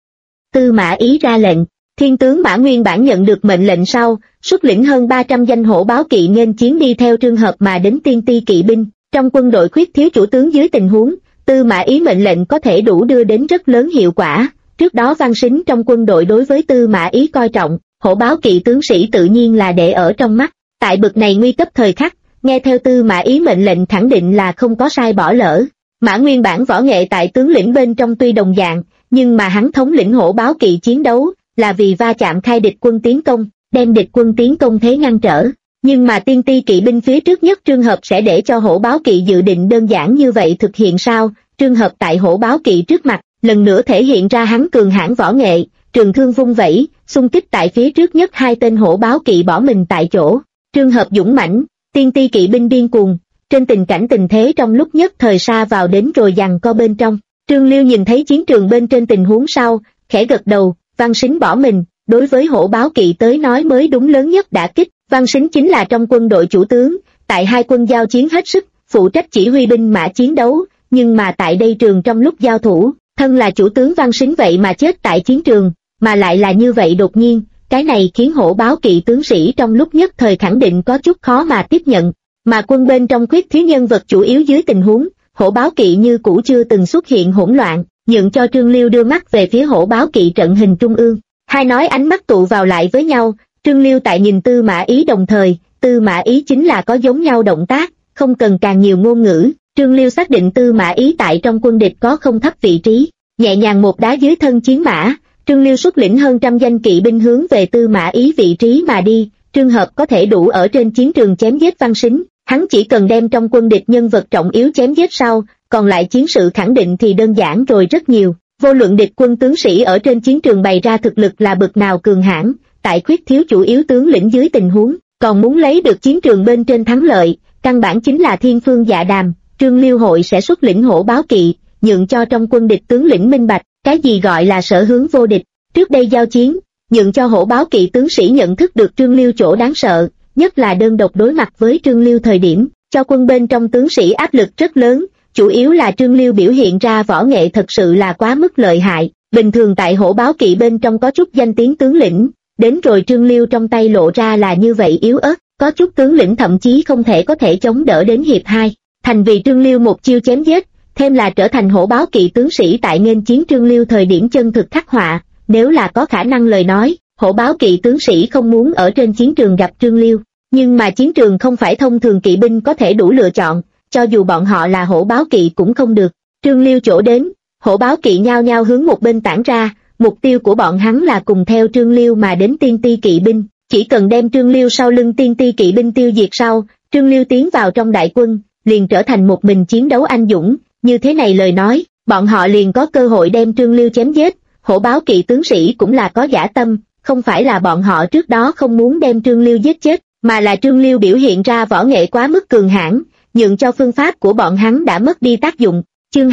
Tư Mã Ý ra lệnh. Thiên tướng Mã Nguyên Bản nhận được mệnh lệnh sau, xuất lĩnh hơn 300 danh hổ báo kỵ nghênh chiến đi theo trường hợp mà đến tiên ti kỵ binh. Trong quân đội khuyết thiếu chủ tướng dưới tình huống, Tư Mã Ý mệnh lệnh có thể đủ đưa đến rất lớn hiệu quả. Trước đó Văn Sính trong quân đội đối với Tư Mã Ý coi trọng, hổ báo kỵ tướng sĩ tự nhiên là để ở trong mắt. Tại bực này nguy cấp thời khắc, nghe theo Tư Mã Ý mệnh lệnh khẳng định là không có sai bỏ lỡ. Mã Nguyên Bản võ nghệ tại tướng lĩnh bên trong tuy đồng dạng, nhưng mà hắn thống lĩnh hổ báo kỵ chiến đấu, là vì va chạm khai địch quân tiến công, đem địch quân tiến công thế ngăn trở. Nhưng mà tiên ti kỵ binh phía trước nhất trường hợp sẽ để cho hổ báo kỵ dự định đơn giản như vậy thực hiện sao? Trường hợp tại hổ báo kỵ trước mặt, lần nữa thể hiện ra hắn cường hãn võ nghệ, trường thương vung vẩy, xung kích tại phía trước nhất hai tên hổ báo kỵ bỏ mình tại chỗ. Trường hợp dũng mãnh, tiên ti kỵ binh điên cuồng, trên tình cảnh tình thế trong lúc nhất thời xa vào đến rồi giằng co bên trong. Trương Liêu nhìn thấy chiến trường bên trên tình huống sau, khẽ gật đầu. Văn Sính bỏ mình, đối với hổ báo kỵ tới nói mới đúng lớn nhất đả kích. Văn Sính chính là trong quân đội chủ tướng, tại hai quân giao chiến hết sức, phụ trách chỉ huy binh mã chiến đấu, nhưng mà tại đây trường trong lúc giao thủ, thân là chủ tướng Văn Sính vậy mà chết tại chiến trường, mà lại là như vậy đột nhiên, cái này khiến hổ báo kỵ tướng sĩ trong lúc nhất thời khẳng định có chút khó mà tiếp nhận. Mà quân bên trong khuyết thiếu nhân vật chủ yếu dưới tình huống, hổ báo kỵ như cũ chưa từng xuất hiện hỗn loạn, nhượng cho Trương Liêu đưa mắt về phía hổ báo kỵ trận hình trung ương. Hai nói ánh mắt tụ vào lại với nhau, Trương Liêu tại nhìn Tư Mã Ý đồng thời, Tư Mã Ý chính là có giống nhau động tác, không cần càng nhiều ngôn ngữ. Trương Liêu xác định Tư Mã Ý tại trong quân địch có không thấp vị trí, nhẹ nhàng một đá dưới thân chiến mã, Trương Liêu xuất lĩnh hơn trăm danh kỵ binh hướng về Tư Mã Ý vị trí mà đi. Trường hợp có thể đủ ở trên chiến trường chém giết Văn Sính, hắn chỉ cần đem trong quân địch nhân vật trọng yếu chém giết sau, còn lại chiến sự khẳng định thì đơn giản rồi rất nhiều. Vô luận địch quân tướng sĩ ở trên chiến trường bày ra thực lực là bực nào cường hãn, tại khuyết thiếu chủ yếu tướng lĩnh dưới tình huống, còn muốn lấy được chiến trường bên trên thắng lợi, căn bản chính là thiên phương dạ đàm. Trương Liêu hội sẽ xuất lĩnh hổ báo kỵ, nhượng cho trong quân địch tướng lĩnh minh bạch, cái gì gọi là sở hướng vô địch. Trước đây giao chiến, nhượng cho hổ báo kỵ tướng sĩ nhận thức được Trương Liêu chỗ đáng sợ, nhất là đơn độc đối mặt với Trương Liêu thời điểm, cho quân bên trong tướng sĩ áp lực rất lớn, chủ yếu là Trương Liêu biểu hiện ra võ nghệ thật sự là quá mức lợi hại. Bình thường tại hổ báo kỵ bên trong có chút danh tiếng tướng lĩnh, đến rồi Trương Liêu trong tay lộ ra là như vậy yếu ớt, có chút tướng lĩnh thậm chí không có thể chống đỡ đến hiệp 2, thành vì Trương Liêu một chiêu chém giết, thêm là trở thành hổ báo kỵ tướng sĩ tại nghênh chiến Trương Liêu thời điểm chân thực khắc họa. Nếu là có khả năng lời nói, hổ báo kỵ tướng sĩ không muốn ở trên chiến trường gặp Trương Liêu, nhưng mà chiến trường không phải thông thường kỵ binh có thể đủ lựa chọn, cho dù bọn họ là hổ báo kỵ cũng không được. Trương Liêu chỗ đến, hổ báo kỵ nhao nhao hướng một bên tản ra, mục tiêu của bọn hắn là cùng theo Trương Liêu mà đến tiên ti kỵ binh, chỉ cần đem Trương Liêu sau lưng tiên ti kỵ binh tiêu diệt sau, Trương Liêu tiến vào trong đại quân, liền trở thành một mình chiến đấu anh dũng, như thế này lời nói, bọn họ liền có cơ hội đem Trương Liêu chém giết. Hổ báo kỵ tướng sĩ cũng là có dã tâm, không phải là bọn họ trước đó không muốn đem Trương Liêu giết chết, mà là Trương Liêu biểu hiện ra võ nghệ quá mức cường hãn, nhượng cho phương pháp của bọn hắn đã mất đi tác dụng. Chương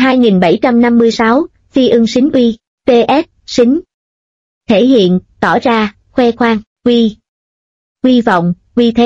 2756, Phi ưng Sính uy, PS, Sính. Thể hiện, tỏ ra, khoe khoang, uy vọng, uy thế.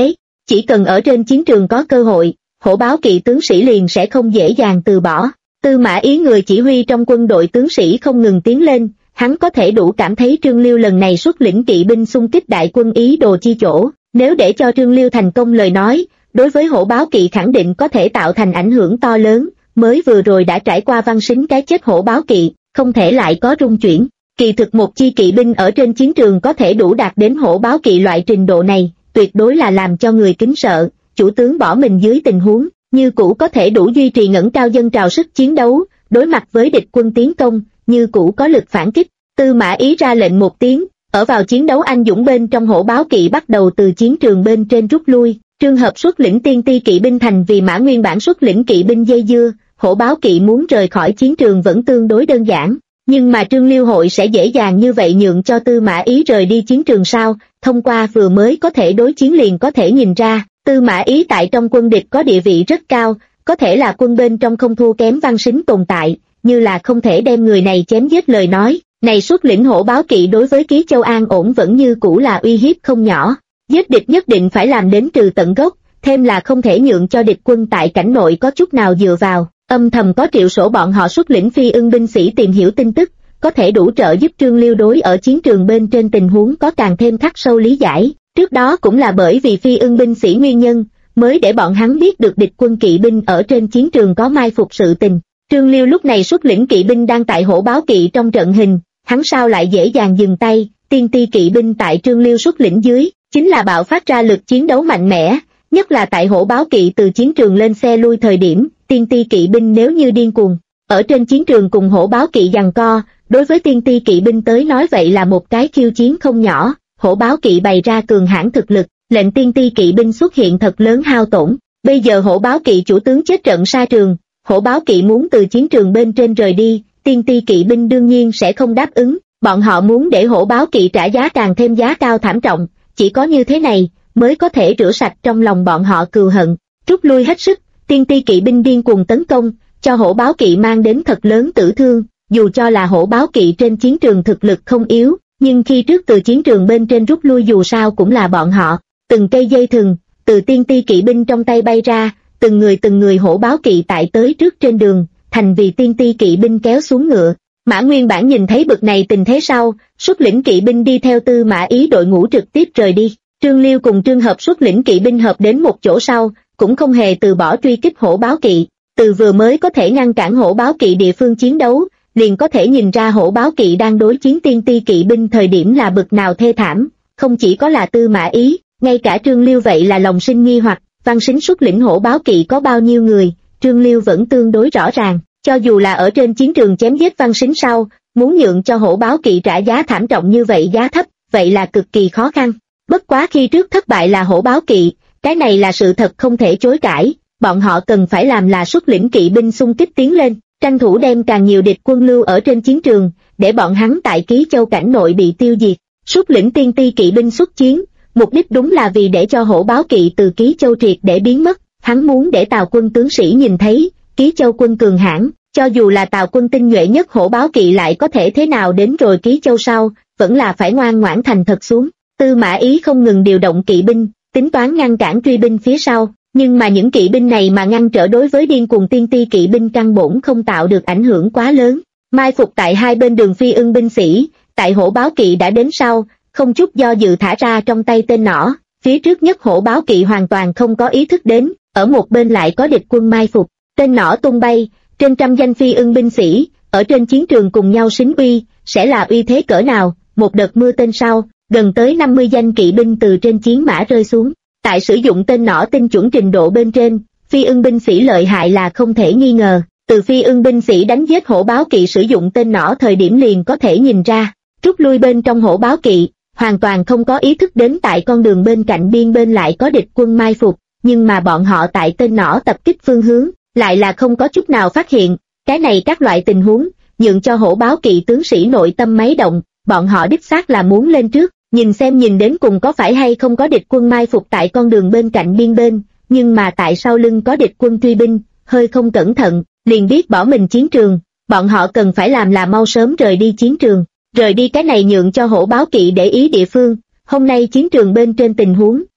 Chỉ cần ở trên chiến trường có cơ hội, hổ báo kỵ tướng sĩ liền sẽ không dễ dàng từ bỏ. Tư Mã Ý người chỉ huy trong quân đội tướng sĩ không ngừng tiến lên, hắn có thể đủ cảm thấy Trương Liêu lần này xuất lĩnh kỵ binh xung kích đại quân ý đồ chi chỗ, nếu để cho Trương Liêu thành công lời nói, đối với hổ báo kỵ khẳng định có thể tạo thành ảnh hưởng to lớn, mới vừa rồi đã trải qua văn sính cái chết hổ báo kỵ, không thể lại có rung chuyển. Kỳ thực một chi kỵ binh ở trên chiến trường có thể đủ đạt đến hổ báo kỵ loại trình độ này, tuyệt đối là làm cho người kính sợ, chủ tướng bỏ mình dưới tình huống, như cũ có thể đủ duy trì ngẩng cao dân trào sức chiến đấu, đối mặt với địch quân tiến công, như cũ có lực phản kích. Tư Mã Ý ra lệnh một tiếng, ở vào chiến đấu anh dũng bên trong hổ báo kỵ bắt đầu từ chiến trường bên trên rút lui, Trương Hợp xuất lĩnh tiên ti kỵ binh thành vì Mã Nguyên Bản xuất lĩnh kỵ binh dây dưa, hổ báo kỵ muốn rời khỏi chiến trường vẫn tương đối đơn giản, nhưng mà Trương Liêu hội sẽ dễ dàng như vậy nhượng cho Tư Mã Ý rời đi chiến trường sao? Thông qua vừa mới có thể đối chiến liền có thể nhìn ra, Tư Mã Ý tại trong quân địch có địa vị rất cao, có thể là quân bên trong không thua kém văn sính tồn tại, như là không thể đem người này chém giết lời nói, này xuất lĩnh hổ báo kỵ đối với Ký Châu an ổn vẫn như cũ là uy hiếp không nhỏ. Giết địch nhất định phải làm đến trừ tận gốc, thêm là không thể nhượng cho địch quân tại cảnh nội có chút nào dựa vào, âm thầm có Triệu Sổ bọn họ xuất lĩnh phi ưng binh sĩ tìm hiểu tin tức, có thể đủ trợ giúp Trương Liêu đối ở chiến trường bên trên tình huống có càng thêm khắc sâu lý giải, trước đó cũng là bởi vì phi ưng binh sĩ nguyên nhân, mới để bọn hắn biết được địch quân kỵ binh ở trên chiến trường có mai phục sự tình. Trương Liêu lúc này xuất lĩnh kỵ binh đang tại hổ báo kỵ trong trận hình, hắn sao lại dễ dàng dừng tay, tiên ti kỵ binh tại Trương Liêu xuất lĩnh dưới, chính là bạo phát ra lực chiến đấu mạnh mẽ, nhất là tại hổ báo kỵ từ chiến trường lên xe lui thời điểm, tiên ti kỵ binh nếu như điên cuồng, ở trên chiến trường cùng hổ báo kỵ giằng co, đối với tiên ti kỵ binh tới nói vậy là một cái khiêu chiến không nhỏ, hổ báo kỵ bày ra cường hãn thực lực, lệnh tiên ti kỵ binh xuất hiện thật lớn hao tổn, bây giờ hổ báo kỵ chủ tướng chết trận sa trường, hổ báo kỵ muốn từ chiến trường bên trên rời đi, tiên ti kỵ binh đương nhiên sẽ không đáp ứng, bọn họ muốn để hổ báo kỵ trả giá càng thêm giá cao thảm trọng, chỉ có như thế này mới có thể rửa sạch trong lòng bọn họ cừu hận. Rút lui hết sức, tiên ti kỵ binh điên cuồng tấn công, cho hổ báo kỵ mang đến thật lớn tử thương, dù cho là hổ báo kỵ trên chiến trường thực lực không yếu, nhưng khi trước từ chiến trường bên trên rút lui dù sao cũng là bọn họ, từng cây dây thừng, từ tiên ti kỵ binh trong tay bay ra, từng người hổ báo kỵ tại tới trước trên đường, thành vì tiên ti kỵ binh kéo xuống ngựa. Mã Nguyên Bản nhìn thấy bực này tình thế sau, xuất lĩnh kỵ binh đi theo Tư Mã Ý đội ngũ trực tiếp rời đi. Trương Liêu cùng Trương Hợp xuất lĩnh kỵ binh hợp đến một chỗ sau, cũng không hề từ bỏ truy kích hổ báo kỵ. Từ vừa mới có thể ngăn cản hổ báo kỵ địa phương chiến đấu, liền có thể nhìn ra hổ báo kỵ đang đối chiến tiên ti kỵ binh thời điểm là bực nào thê thảm. Không chỉ có là Tư Mã Ý, ngay cả Trương Liêu vậy là lòng sinh nghi hoặc, văn sính xuất lĩnh hổ báo kỵ có bao nhiêu người, Trương Liêu vẫn tương đối rõ ràng. Cho dù là ở trên chiến trường chém giết văn sính sau, muốn nhượng cho hổ báo kỵ trả giá thảm trọng như vậy giá thấp, vậy là cực kỳ khó khăn. Bất quá khi trước thất bại là hổ báo kỵ, cái này là sự thật không thể chối cãi, bọn họ cần phải làm là xuất lĩnh kỵ binh xung kích tiến lên, tranh thủ đem càng nhiều địch quân lưu ở trên chiến trường, để bọn hắn tại Ký Châu cảnh nội bị tiêu diệt. Xuất lĩnh tiên ti kỵ binh xuất chiến, mục đích đúng là vì để cho hổ báo kỵ từ Ký Châu triệt để biến mất, hắn muốn để Tào quân tướng sĩ nhìn thấy, Ký Châu quân cường hãn, cho dù là Tào quân tinh nhuệ nhất hổ báo kỵ lại có thể thế nào đến rồi Ký Châu sau, vẫn là phải ngoan ngoãn thành thật xuống. Tư Mã Ý không ngừng điều động kỵ binh, tính toán ngăn cản truy binh phía sau, nhưng mà những kỵ binh này mà ngăn trở đối với điên cuồng tiên ti kỵ binh căn bổn không tạo được ảnh hưởng quá lớn. Mai phục tại hai bên đường phi ưng binh sĩ, tại hổ báo kỵ đã đến sau, không chút do dự thả ra trong tay tên nỏ, phía trước nhất hổ báo kỵ hoàn toàn không có ý thức đến, ở một bên lại có địch quân mai phục, tên nỏ tung bay, trên trăm danh phi ưng binh sĩ, ở trên chiến trường cùng nhau xính uy, sẽ là uy thế cỡ nào, một đợt mưa tên sau, gần tới 50 danh kỵ binh từ trên chiến mã rơi xuống, tại sử dụng tên nỏ tinh chuẩn trình độ bên trên, phi ưng binh sĩ lợi hại là không thể nghi ngờ, từ phi ưng binh sĩ đánh giết hổ báo kỵ sử dụng tên nỏ thời điểm liền có thể nhìn ra, rút lui bên trong hổ báo kỵ, hoàn toàn không có ý thức đến tại con đường bên cạnh biên bên lại có địch quân mai phục, nhưng mà bọn họ tại tên nỏ tập kích phương hướng, lại là không có chút nào phát hiện, cái này các loại tình huống, nhượng cho hổ báo kỵ tướng sĩ nội tâm máy động, bọn họ đích xác là muốn lên trước, nhìn xem nhìn đến cùng có phải hay không có địch quân mai phục tại con đường bên cạnh biên bên, nhưng mà tại sau lưng có địch quân truy binh, hơi không cẩn thận, liền biết bỏ mình chiến trường, bọn họ cần phải làm là mau sớm rời đi chiến trường, rời đi cái này nhượng cho hổ báo kỵ để ý địa phương, hôm nay chiến trường bên trên tình huống,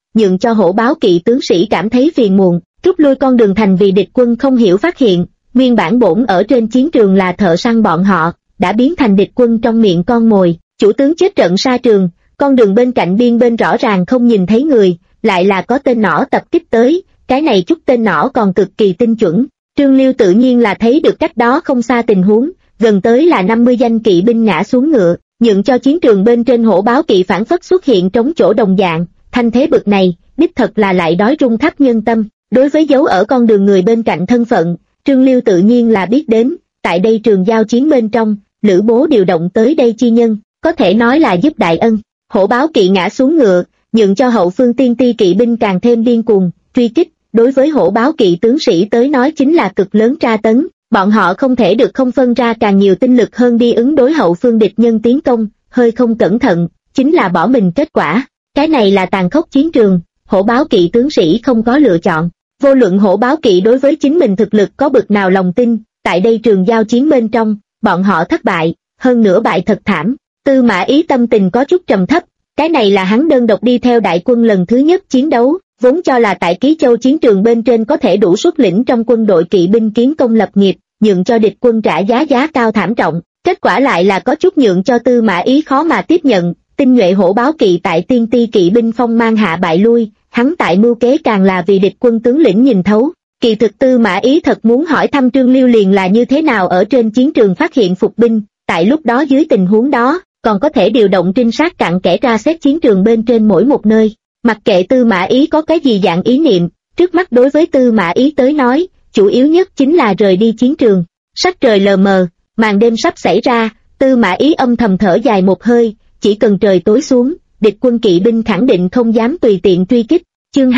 nhượng cho hổ báo kỵ tướng sĩ cảm thấy phiền muộn, rút lui con đường thành vì địch quân không hiểu phát hiện, nguyên bản bổn ở trên chiến trường là thợ săn bọn họ, đã biến thành địch quân trong miệng con mồi, chủ tướng chết trận sa trường, con đường bên cạnh biên bên rõ ràng không nhìn thấy người, lại là có tên nỏ tập kích tới, cái này chút tên nỏ còn cực kỳ tinh chuẩn. Trương Liêu tự nhiên là thấy được cách đó không xa tình huống, gần tới là 50 danh kỵ binh ngã xuống ngựa, nhượng cho chiến trường bên trên hổ báo kỵ phản phất xuất hiện trống chỗ đồng dạng, thanh thế bực này, đích thật là lại đói rung khắp nhân tâm. Đối với dấu ở con đường người bên cạnh thân phận, Trương Liêu tự nhiên là biết đến, tại đây trường giao chiến bên trong, Lữ Bố điều động tới đây chi nhân, có thể nói là giúp đại ân. Hổ báo kỵ ngã xuống ngựa, nhượng cho hậu phương tiên ti kỵ binh càng thêm điên cuồng, truy kích, đối với hổ báo kỵ tướng sĩ tới nói chính là cực lớn tra tấn, bọn họ không thể được không phân ra càng nhiều tinh lực hơn đi ứng đối hậu phương địch nhân tiến công, hơi không cẩn thận, chính là bỏ mình kết quả. Cái này là tàn khốc chiến trường, hổ báo kỵ tướng sĩ không có lựa chọn. Vô luận hổ báo kỵ đối với chính mình thực lực có bực nào lòng tin, tại đây trường giao chiến bên trong, bọn họ thất bại, hơn nữa bại thật thảm. Tư Mã Ý tâm tình có chút trầm thấp, cái này là hắn đơn độc đi theo đại quân lần thứ nhất chiến đấu, vốn cho là tại Ký Châu chiến trường bên trên có thể đủ xuất lĩnh trong quân đội kỵ binh kiến công lập nghiệp, nhượng cho địch quân trả giá cao thảm trọng, kết quả lại là có chút nhượng cho Tư Mã Ý khó mà tiếp nhận, tinh nhuệ hổ báo kỵ tại tiên ti kỵ binh phong mang hạ bại lui, hắn tại mưu kế càng là vì địch quân tướng lĩnh nhìn thấu. Kỳ thực Tư Mã Ý thật muốn hỏi thăm Trương Liêu liền là như thế nào ở trên chiến trường phát hiện phục binh, tại lúc đó dưới tình huống đó, còn có thể điều động trinh sát cặn kẽ tra xét chiến trường bên trên mỗi một nơi. Mặc kệ Tư Mã Ý có cái gì dạng ý niệm, trước mắt đối với Tư Mã Ý tới nói, chủ yếu nhất chính là rời đi chiến trường. Sắc trời lờ mờ, màn đêm sắp xảy ra, Tư Mã Ý âm thầm thở dài một hơi, chỉ cần trời tối xuống, địch quân kỵ binh khẳng định không dám tùy tiện truy kích. Chương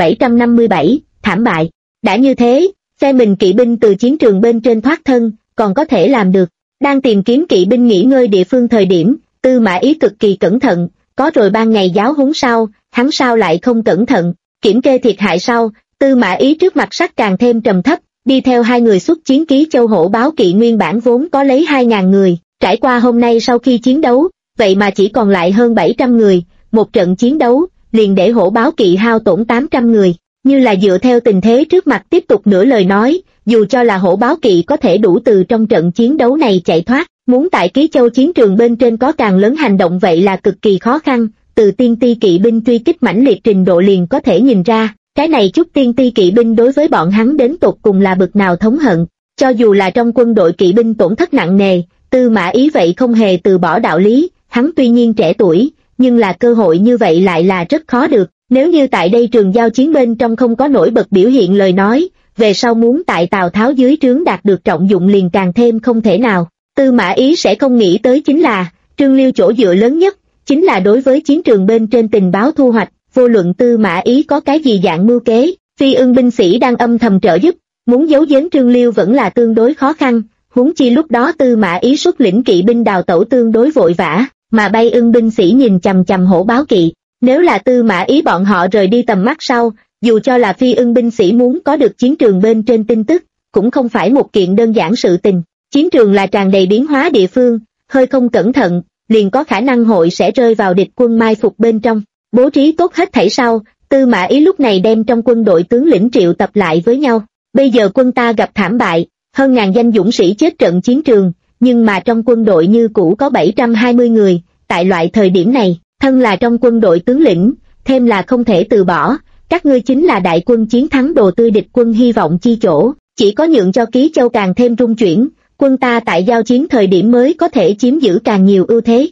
2757, thảm bại. Đã như thế, phe mình kỵ binh từ chiến trường bên trên thoát thân, còn có thể làm được. Đang tìm kiếm kỵ binh nghỉ ngơi địa phương thời điểm, Tư Mã Ý cực kỳ cẩn thận, có rồi ban ngày giáo huấn sau, hắn sao lại không cẩn thận. Kiểm kê thiệt hại sau, Tư Mã Ý trước mặt sắc càng thêm trầm thấp, đi theo hai người xuất chiến Ký Châu hổ báo kỵ nguyên bản vốn có lấy 2.000 người, trải qua hôm nay sau khi chiến đấu, vậy mà chỉ còn lại hơn 700 người, một trận chiến đấu, liền để hổ báo kỵ hao tổn 800 người, như là dựa theo tình thế trước mặt tiếp tục nửa lời nói, dù cho là hổ báo kỵ có thể đủ từ trong trận chiến đấu này chạy thoát, muốn tại Ký Châu chiến trường bên trên có càng lớn hành động vậy là cực kỳ khó khăn, từ tiên ti kỵ binh truy kích mãnh liệt trình độ liền có thể nhìn ra, cái này chút tiên ti kỵ binh đối với bọn hắn đến tột cùng là bực nào thống hận, cho dù là trong quân đội kỵ binh tổn thất nặng nề, Tư Mã Ý vậy không hề từ bỏ đạo lý, hắn tuy nhiên trẻ tuổi, nhưng là cơ hội như vậy lại là rất khó được, nếu như tại đây trường giao chiến bên trong không có nổi bật biểu hiện lời nói, về sau muốn tại Tào Tháo dưới trướng đạt được trọng dụng liền càng thêm không thể nào. Tư Mã Ý sẽ không nghĩ tới chính là, Trương Liêu chỗ dựa lớn nhất, chính là đối với chiến trường bên trên tình báo thu hoạch, vô luận Tư Mã Ý có cái gì dạng mưu kế, Phi Ưng binh sĩ đang âm thầm trợ giúp, muốn giấu giếm Trương Liêu vẫn là tương đối khó khăn, huống chi lúc đó Tư Mã Ý xuất lĩnh kỵ binh đào tẩu tương đối vội vã, mà Bay Ưng binh sĩ nhìn chằm chằm hổ báo kỵ, nếu là Tư Mã Ý bọn họ rời đi tầm mắt sau, dù cho là Phi Ưng binh sĩ muốn có được chiến trường bên trên tin tức, cũng không phải một kiện đơn giản sự tình. Chiến trường là tràn đầy biến hóa địa phương, hơi không cẩn thận, liền có khả năng hội sẽ rơi vào địch quân mai phục bên trong. Bố trí tốt hết thảy sau, Tư Mã Ý lúc này đem trong quân đội tướng lĩnh triệu tập lại với nhau. Bây giờ quân ta gặp thảm bại, hơn ngàn danh dũng sĩ chết trận chiến trường, nhưng mà trong quân đội như cũ có 720 người, tại loại thời điểm này, thân là trong quân đội tướng lĩnh, thêm là không thể từ bỏ, các ngươi chính là đại quân chiến thắng đồ tươi địch quân hy vọng chi chỗ, chỉ có nhượng cho Ký Châu càng thêm rung chuyển, quân ta tại giao chiến thời điểm mới có thể chiếm giữ càng nhiều ưu thế.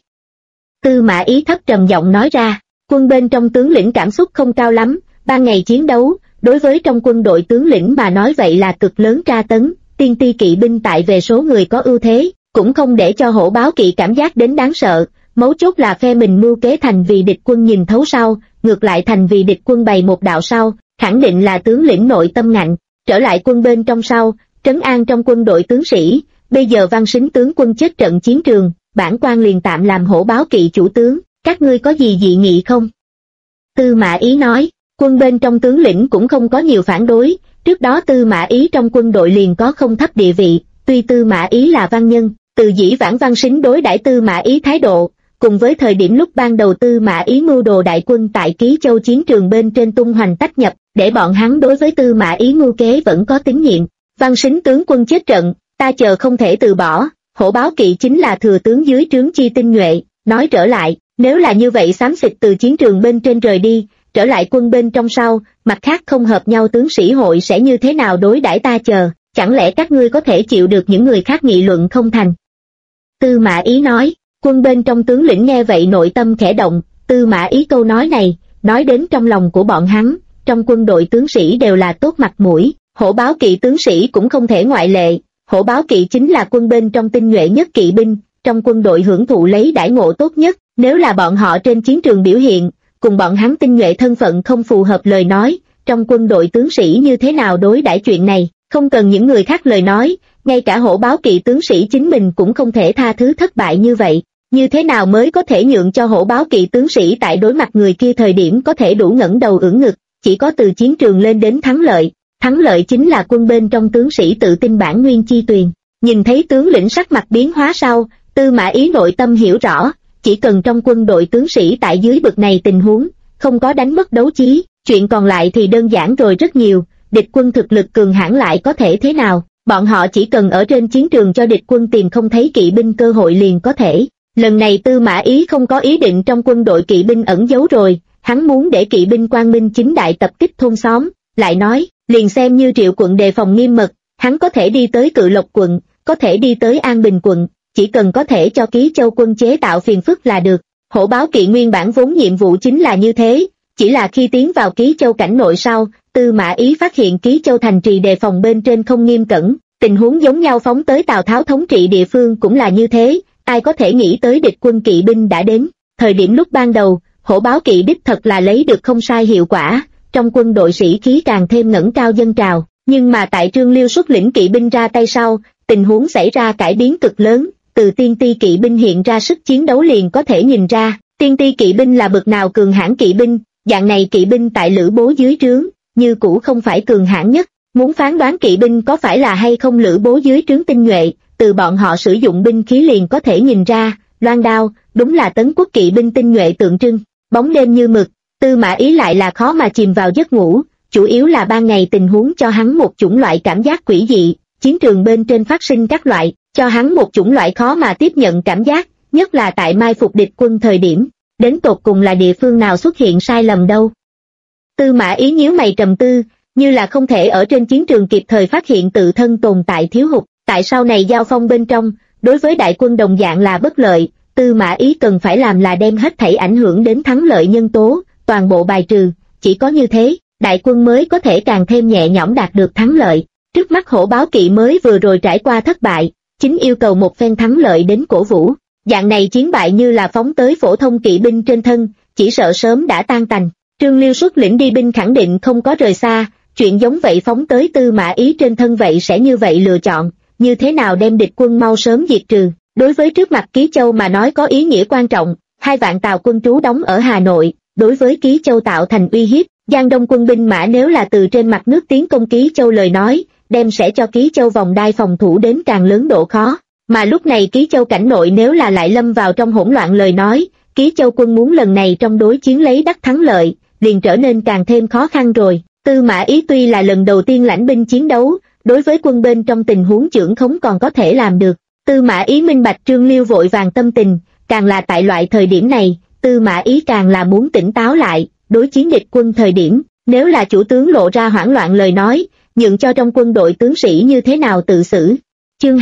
Tư Mã Ý thấp trầm giọng nói ra, quân bên trong tướng lĩnh cảm xúc không cao lắm, ban ngày chiến đấu, đối với trong quân đội tướng lĩnh mà nói vậy là cực lớn tra tấn, tiên ti kỵ binh tại về số người có ưu thế, cũng không để cho hổ báo kỵ cảm giác đến đáng sợ, mấu chốt là phe mình mưu kế thành vì địch quân nhìn thấu sau, ngược lại thành vì địch quân bày một đạo sau, khẳng định là tướng lĩnh nội tâm ngạnh, trở lại quân bên trong sau, trấn an trong quân đội tướng sĩ, bây giờ Văn Sính tướng quân chết trận chiến trường, bản quan liền tạm làm hổ báo kỵ chủ tướng, các ngươi có gì dị nghị không? Tư Mã Ý nói, quân bên trong tướng lĩnh cũng không có nhiều phản đối, trước đó Tư Mã Ý trong quân đội liền có không thấp địa vị, tuy Tư Mã Ý là văn nhân, từ dĩ vãng Văn Sính đối đãi Tư Mã Ý thái độ, cùng với thời điểm lúc ban đầu Tư Mã Ý mưu đồ đại quân tại Ký Châu chiến trường bên trên tung hoành tách nhập, để bọn hắn đối với Tư Mã Ý mưu kế vẫn có tín nhiệm. Văn Sính tướng quân chết trận, ta chờ không thể từ bỏ, Hổ Báo Kỵ chính là thừa tướng dưới trướng chi tinh nhuệ. Nói trở lại, nếu là như vậy xám xịt từ chiến trường bên trên rời đi, trở lại quân bên trong sau, mặt khác không hợp nhau tướng sĩ hội sẽ như thế nào đối đãi ta chờ, chẳng lẽ các ngươi có thể chịu được những người khác nghị luận không thành? Tư Mã Ý nói. Quân bên trong tướng lĩnh nghe vậy nội tâm khẽ động, Tư Mã Ý câu nói này, nói đến trong lòng của bọn hắn, trong quân đội tướng sĩ đều là tốt mặt mũi, Hổ Báo Kỵ tướng sĩ cũng không thể ngoại lệ. Hổ Báo Kỵ chính là quân bên trong tinh nhuệ nhất kỵ binh, trong quân đội hưởng thụ lấy đãi ngộ tốt nhất, nếu là bọn họ trên chiến trường biểu hiện, cùng bọn hắn tinh nhuệ thân phận không phù hợp lời nói, trong quân đội tướng sĩ như thế nào đối đãi chuyện này, không cần những người khác lời nói, ngay cả Hổ Báo Kỵ tướng sĩ chính mình cũng không thể tha thứ thất bại như vậy. Như thế nào mới có thể nhượng cho Hổ Báo Kỵ tướng sĩ tại đối mặt người kia thời điểm có thể đủ ngẩng đầu ưỡn ngực, chỉ có từ chiến trường lên đến thắng lợi chính là quân bên trong tướng sĩ tự tin bản nguyên chi tuyền. Nhìn thấy tướng lĩnh sắc mặt biến hóa sau, Tư Mã Ý nội tâm hiểu rõ, chỉ cần trong quân đội tướng sĩ tại dưới bực này tình huống, không có đánh mất đấu chí, chuyện còn lại thì đơn giản rồi rất nhiều, địch quân thực lực cường hãn lại có thể thế nào, bọn họ chỉ cần ở trên chiến trường cho địch quân tìm không thấy kỵ binh cơ hội liền có thể. Lần này Tư Mã Ý không có ý định trong quân đội kỵ binh ẩn giấu rồi, hắn muốn để kỵ binh Quang Minh chính đại tập kích thôn xóm, lại nói, liền xem như Triệu quận đề phòng nghiêm mật, hắn có thể đi tới Cự Lộc quận, có thể đi tới An Bình quận, chỉ cần có thể cho Ký Châu quân chế tạo phiền phức là được. Hổ Báo Kỵ nguyên bản vốn nhiệm vụ chính là như thế, chỉ là khi tiến vào Ký Châu cảnh nội sau, Tư Mã Ý phát hiện Ký Châu thành trì đề phòng bên trên không nghiêm cẩn, tình huống giống nhau phóng tới Tào Tháo thống trị địa phương cũng là như thế, ai có thể nghĩ tới địch quân kỵ binh đã đến. Thời điểm lúc ban đầu, Hổ Báo Kỵ đích thật là lấy được không sai hiệu quả, trong quân đội sĩ khí càng thêm ngẩng cao dân trào, nhưng mà tại Trương Liêu xuất lĩnh kỵ binh ra tay sau, tình huống xảy ra cải biến cực lớn, từ tiên ti kỵ binh hiện ra sức chiến đấu liền có thể nhìn ra, tiên ti kỵ binh là bậc nào cường hãn kỵ binh, dạng này kỵ binh tại Lữ Bố dưới trướng, như cũ không phải cường hãn nhất, muốn phán đoán kỵ binh có phải là hay không Lữ Bố dưới trướng tinh nhuệ, từ bọn họ sử dụng binh khí liền có thể nhìn ra, loan đao, đúng là Tấn Quốc kỵ binh tinh nhuệ tượng trưng, bóng đêm như mực, Tư Mã Ý lại là khó mà chìm vào giấc ngủ, chủ yếu là ban ngày tình huống cho hắn một chủng loại cảm giác quỷ dị, chiến trường bên trên phát sinh các loại, cho hắn một chủng loại khó mà tiếp nhận cảm giác, nhất là tại mai phục địch quân thời điểm, đến tột cùng là địa phương nào xuất hiện sai lầm đâu. Tư Mã Ý nhíu mày trầm tư, như là không thể ở trên chiến trường kịp thời phát hiện tự thân tồn tại thiếu hụt, tại sau này giao phong bên trong, đối với đại quân đồng dạng là bất lợi, Tư Mã Ý cần phải làm là đem hết thảy ảnh hưởng đến thắng lợi nhân tố, toàn bộ bài trừ, chỉ có như thế, đại quân mới có thể càng thêm nhẹ nhõm đạt được thắng lợi. Trước mắt Hổ Báo Kỵ mới vừa rồi trải qua thất bại, chính yêu cầu một phen thắng lợi đến cổ vũ, dạng này chiến bại như là phóng tới phổ thông kỵ binh trên thân, chỉ sợ sớm đã tan tành. Trương Liêu xuất lĩnh đi binh khẳng định không có rời xa, chuyện giống vậy phóng tới Tư Mã Ý trên thân vậy sẽ như vậy lựa chọn, như thế nào đem địch quân mau sớm diệt trừ. Đối với trước mặt Ký Châu mà nói có ý nghĩa quan trọng, 2 vạn Tào quân trú đóng ở Hà Nội, đối với Ký Châu tạo thành uy hiếp, Giang Đông quân binh mã nếu là từ trên mặt nước tiến công Ký Châu lời nói, đem sẽ cho Ký Châu vòng đai phòng thủ đến càng lớn độ khó, mà lúc này Ký Châu cảnh nội nếu là lại lâm vào trong hỗn loạn lời nói, Ký Châu quân muốn lần này trong đối chiến lấy đắc thắng lợi, liền trở nên càng thêm khó khăn rồi. Tư Mã Ý tuy là lần đầu tiên lãnh binh chiến đấu, đối với quân bên trong tình huống chưởng khống còn có thể làm được. Tư Mã Ý minh bạch Trương Liêu vội vàng tâm tình, càng là tại loại thời điểm này, Tư Mã Ý càng là muốn tỉnh táo lại, đối chiến địch quân thời điểm, nếu là chủ tướng lộ ra hoảng loạn lời nói, nhượng cho trong quân đội tướng sĩ như thế nào tự xử. Chương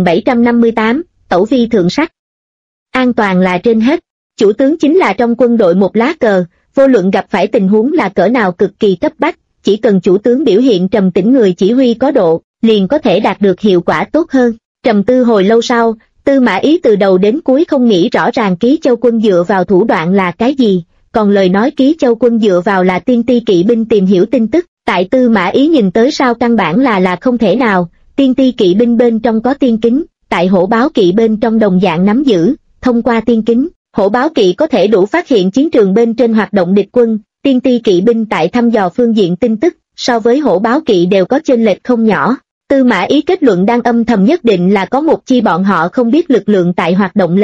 2758, Tẩu vi thượng sách. An toàn là trên hết, chủ tướng chính là trong quân đội một lá cờ, vô luận gặp phải tình huống là cỡ nào cực kỳ cấp bách, chỉ cần chủ tướng biểu hiện trầm tĩnh người chỉ huy có độ, liền có thể đạt được hiệu quả tốt hơn. Trầm tư hồi lâu sau, Tư Mã Ý từ đầu đến cuối không nghĩ rõ ràng Ký Châu quân dựa vào thủ đoạn là cái gì, còn lời nói Ký Châu quân dựa vào là tiên ti kỵ binh tìm hiểu tin tức, tại Tư Mã Ý nhìn tới sao căn bản là không thể nào, tiên ti kỵ binh bên trong có tiên kính, tại Hổ Báo Kỵ bên trong đồng dạng nắm giữ, thông qua tiên kính, Hổ Báo Kỵ có thể đủ phát hiện chiến trường bên trên hoạt động địch quân, tiên ti kỵ binh tại thăm dò phương diện tin tức, so với Hổ Báo Kỵ đều có chênh lệch không nhỏ. Tư Mã Ý kết luận đang âm thầm nhất định là có một chi bọn họ không biết lực lượng tại hoạt động lấy,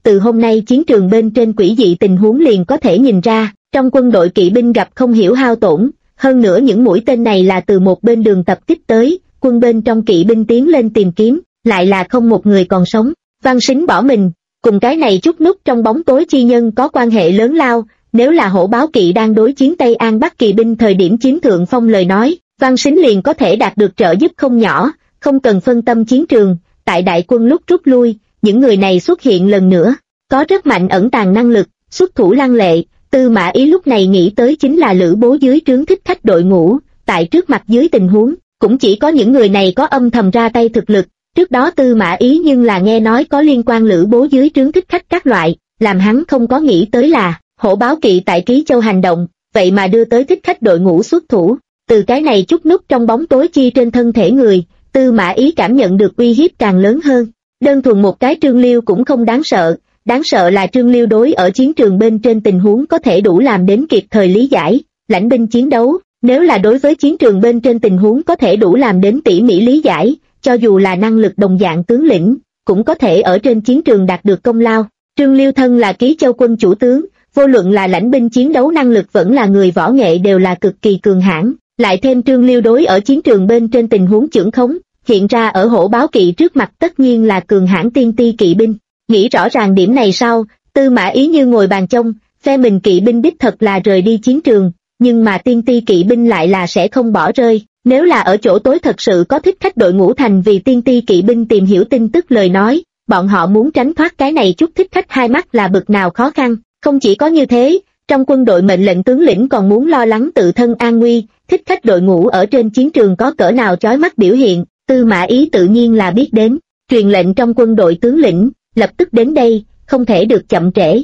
từ hôm nay chiến trường bên trên quỷ dị tình huống liền có thể nhìn ra, trong quân đội kỵ binh gặp không hiểu hao tổn, hơn nữa những mũi tên này là từ một bên đường tập kích tới, quân bên trong kỵ binh tiến lên tìm kiếm, lại là không một người còn sống. Văn Sính bỏ mình, cùng cái này chút nút trong bóng tối chi nhân có quan hệ lớn lao, nếu là hổ báo kỵ đang đối chiến Tây An Bắc kỳ binh thời điểm chiếm thượng phong lời nói, Văn Sính liền có thể đạt được trợ giúp không nhỏ, không cần phân tâm chiến trường. Tại đại quân lúc rút lui, những người này xuất hiện lần nữa, có rất mạnh ẩn tàng năng lực, xuất thủ lăng lệ. Tư Mã Ý lúc này nghĩ tới chính là Lữ Bố dưới trướng thích khách đội ngũ, tại trước mặt dưới tình huống, cũng chỉ có những người này có âm thầm ra tay thực lực. Trước đó Tư Mã Ý nhưng là nghe nói có liên quan Lữ Bố dưới trướng thích khách các loại, làm hắn không có nghĩ tới là hổ báo kỵ tại Ký Châu hành động, vậy mà đưa tới thích khách đội ngũ xuất thủ. Từ cái này chút nút trong bóng tối chi trên thân thể người, Tư Mã Ý cảm nhận được uy hiếp càng lớn hơn. Đơn thuần một cái Trương Liêu cũng không đáng sợ là Trương Liêu đối ở chiến trường bên trên tình huống có thể đủ làm đến kịp thời lý giải, lãnh binh chiến đấu, nếu là đối với chiến trường bên trên tình huống có thể đủ làm đến tỉ mỉ lý giải, cho dù là năng lực đồng dạng tướng lĩnh, cũng có thể ở trên chiến trường đạt được công lao. Trương Liêu thân là Ký Châu quân chủ tướng, vô luận là lãnh binh chiến đấu năng lực vẫn là người võ nghệ đều là cực kỳ cường hãn, lại thêm Trương Liêu đối ở chiến trường bên trên tình huống chưởng khống, hiện ra ở hổ báo kỵ trước mặt tất nhiên là cường hãn tiên ti kỵ binh. Nghĩ rõ ràng điểm này sau, Tư Mã Ý như ngồi bàn trông, phe mình kỵ binh đích thật là rời đi chiến trường, nhưng mà tiên ti kỵ binh lại là sẽ không bỏ rơi. Nếu là ở chỗ tối thật sự có thích khách đội ngũ thành vì tiên ti kỵ binh tìm hiểu tin tức lời nói, bọn họ muốn tránh thoát cái này chút thích khách hai mắt là bực nào khó khăn. Không chỉ có như thế, trong quân đội mệnh lệnh tướng lĩnh còn muốn lo lắng tự thân an nguy, thích khách đội ngũ ở trên chiến trường có cỡ nào chói mắt biểu hiện, Tư Mã Ý tự nhiên là biết đến. Truyền lệnh trong quân đội tướng lĩnh, lập tức đến đây, không thể được chậm trễ.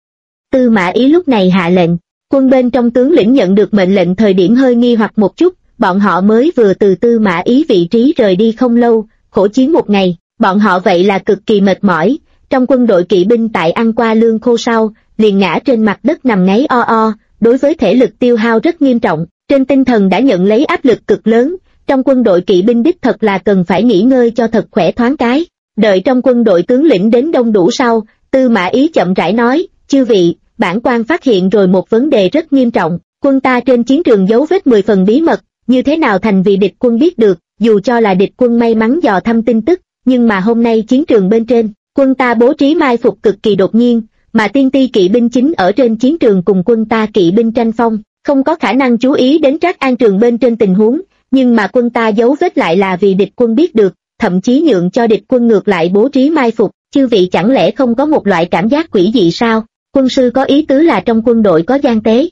Tư Mã Ý lúc này hạ lệnh, quân bên trong tướng lĩnh nhận được mệnh lệnh thời điểm hơi nghi hoặc một chút, bọn họ mới vừa từ Tư Mã Ý vị trí rời đi không lâu, khổ chiến một ngày, bọn họ vậy là cực kỳ mệt mỏi. Trong quân đội kỵ binh tại ăn qua lương khô sau, liền ngã trên mặt đất nằm ngáy o o, đối với thể lực tiêu hao rất nghiêm trọng, trên tinh thần đã nhận lấy áp lực cực lớn. Trong quân đội kỵ binh đích thật là cần phải nghỉ ngơi cho thật khỏe thoáng cái. Đợi trong quân đội tướng lĩnh đến đông đủ sau, Tư Mã Ý chậm rãi nói, chư vị, bản quan phát hiện rồi một vấn đề rất nghiêm trọng, quân ta trên chiến trường dấu vết 10 phần bí mật, như thế nào thành vì địch quân biết được, dù cho là địch quân may mắn dò thăm tin tức, nhưng mà hôm nay chiến trường bên trên, quân ta bố trí mai phục cực kỳ đột nhiên, mà tiên ti kỵ binh chính ở trên chiến trường cùng quân ta kỵ binh tranh phong, không có khả năng chú ý đến Trác An Trường bên trên tình huống, nhưng mà quân ta dấu vết lại là vì địch quân biết được, thậm chí nhượng cho địch quân ngược lại bố trí mai phục, chư vị chẳng lẽ không có một loại cảm giác quỷ dị sao? Quân sư có ý tứ là trong quân đội có gian tế.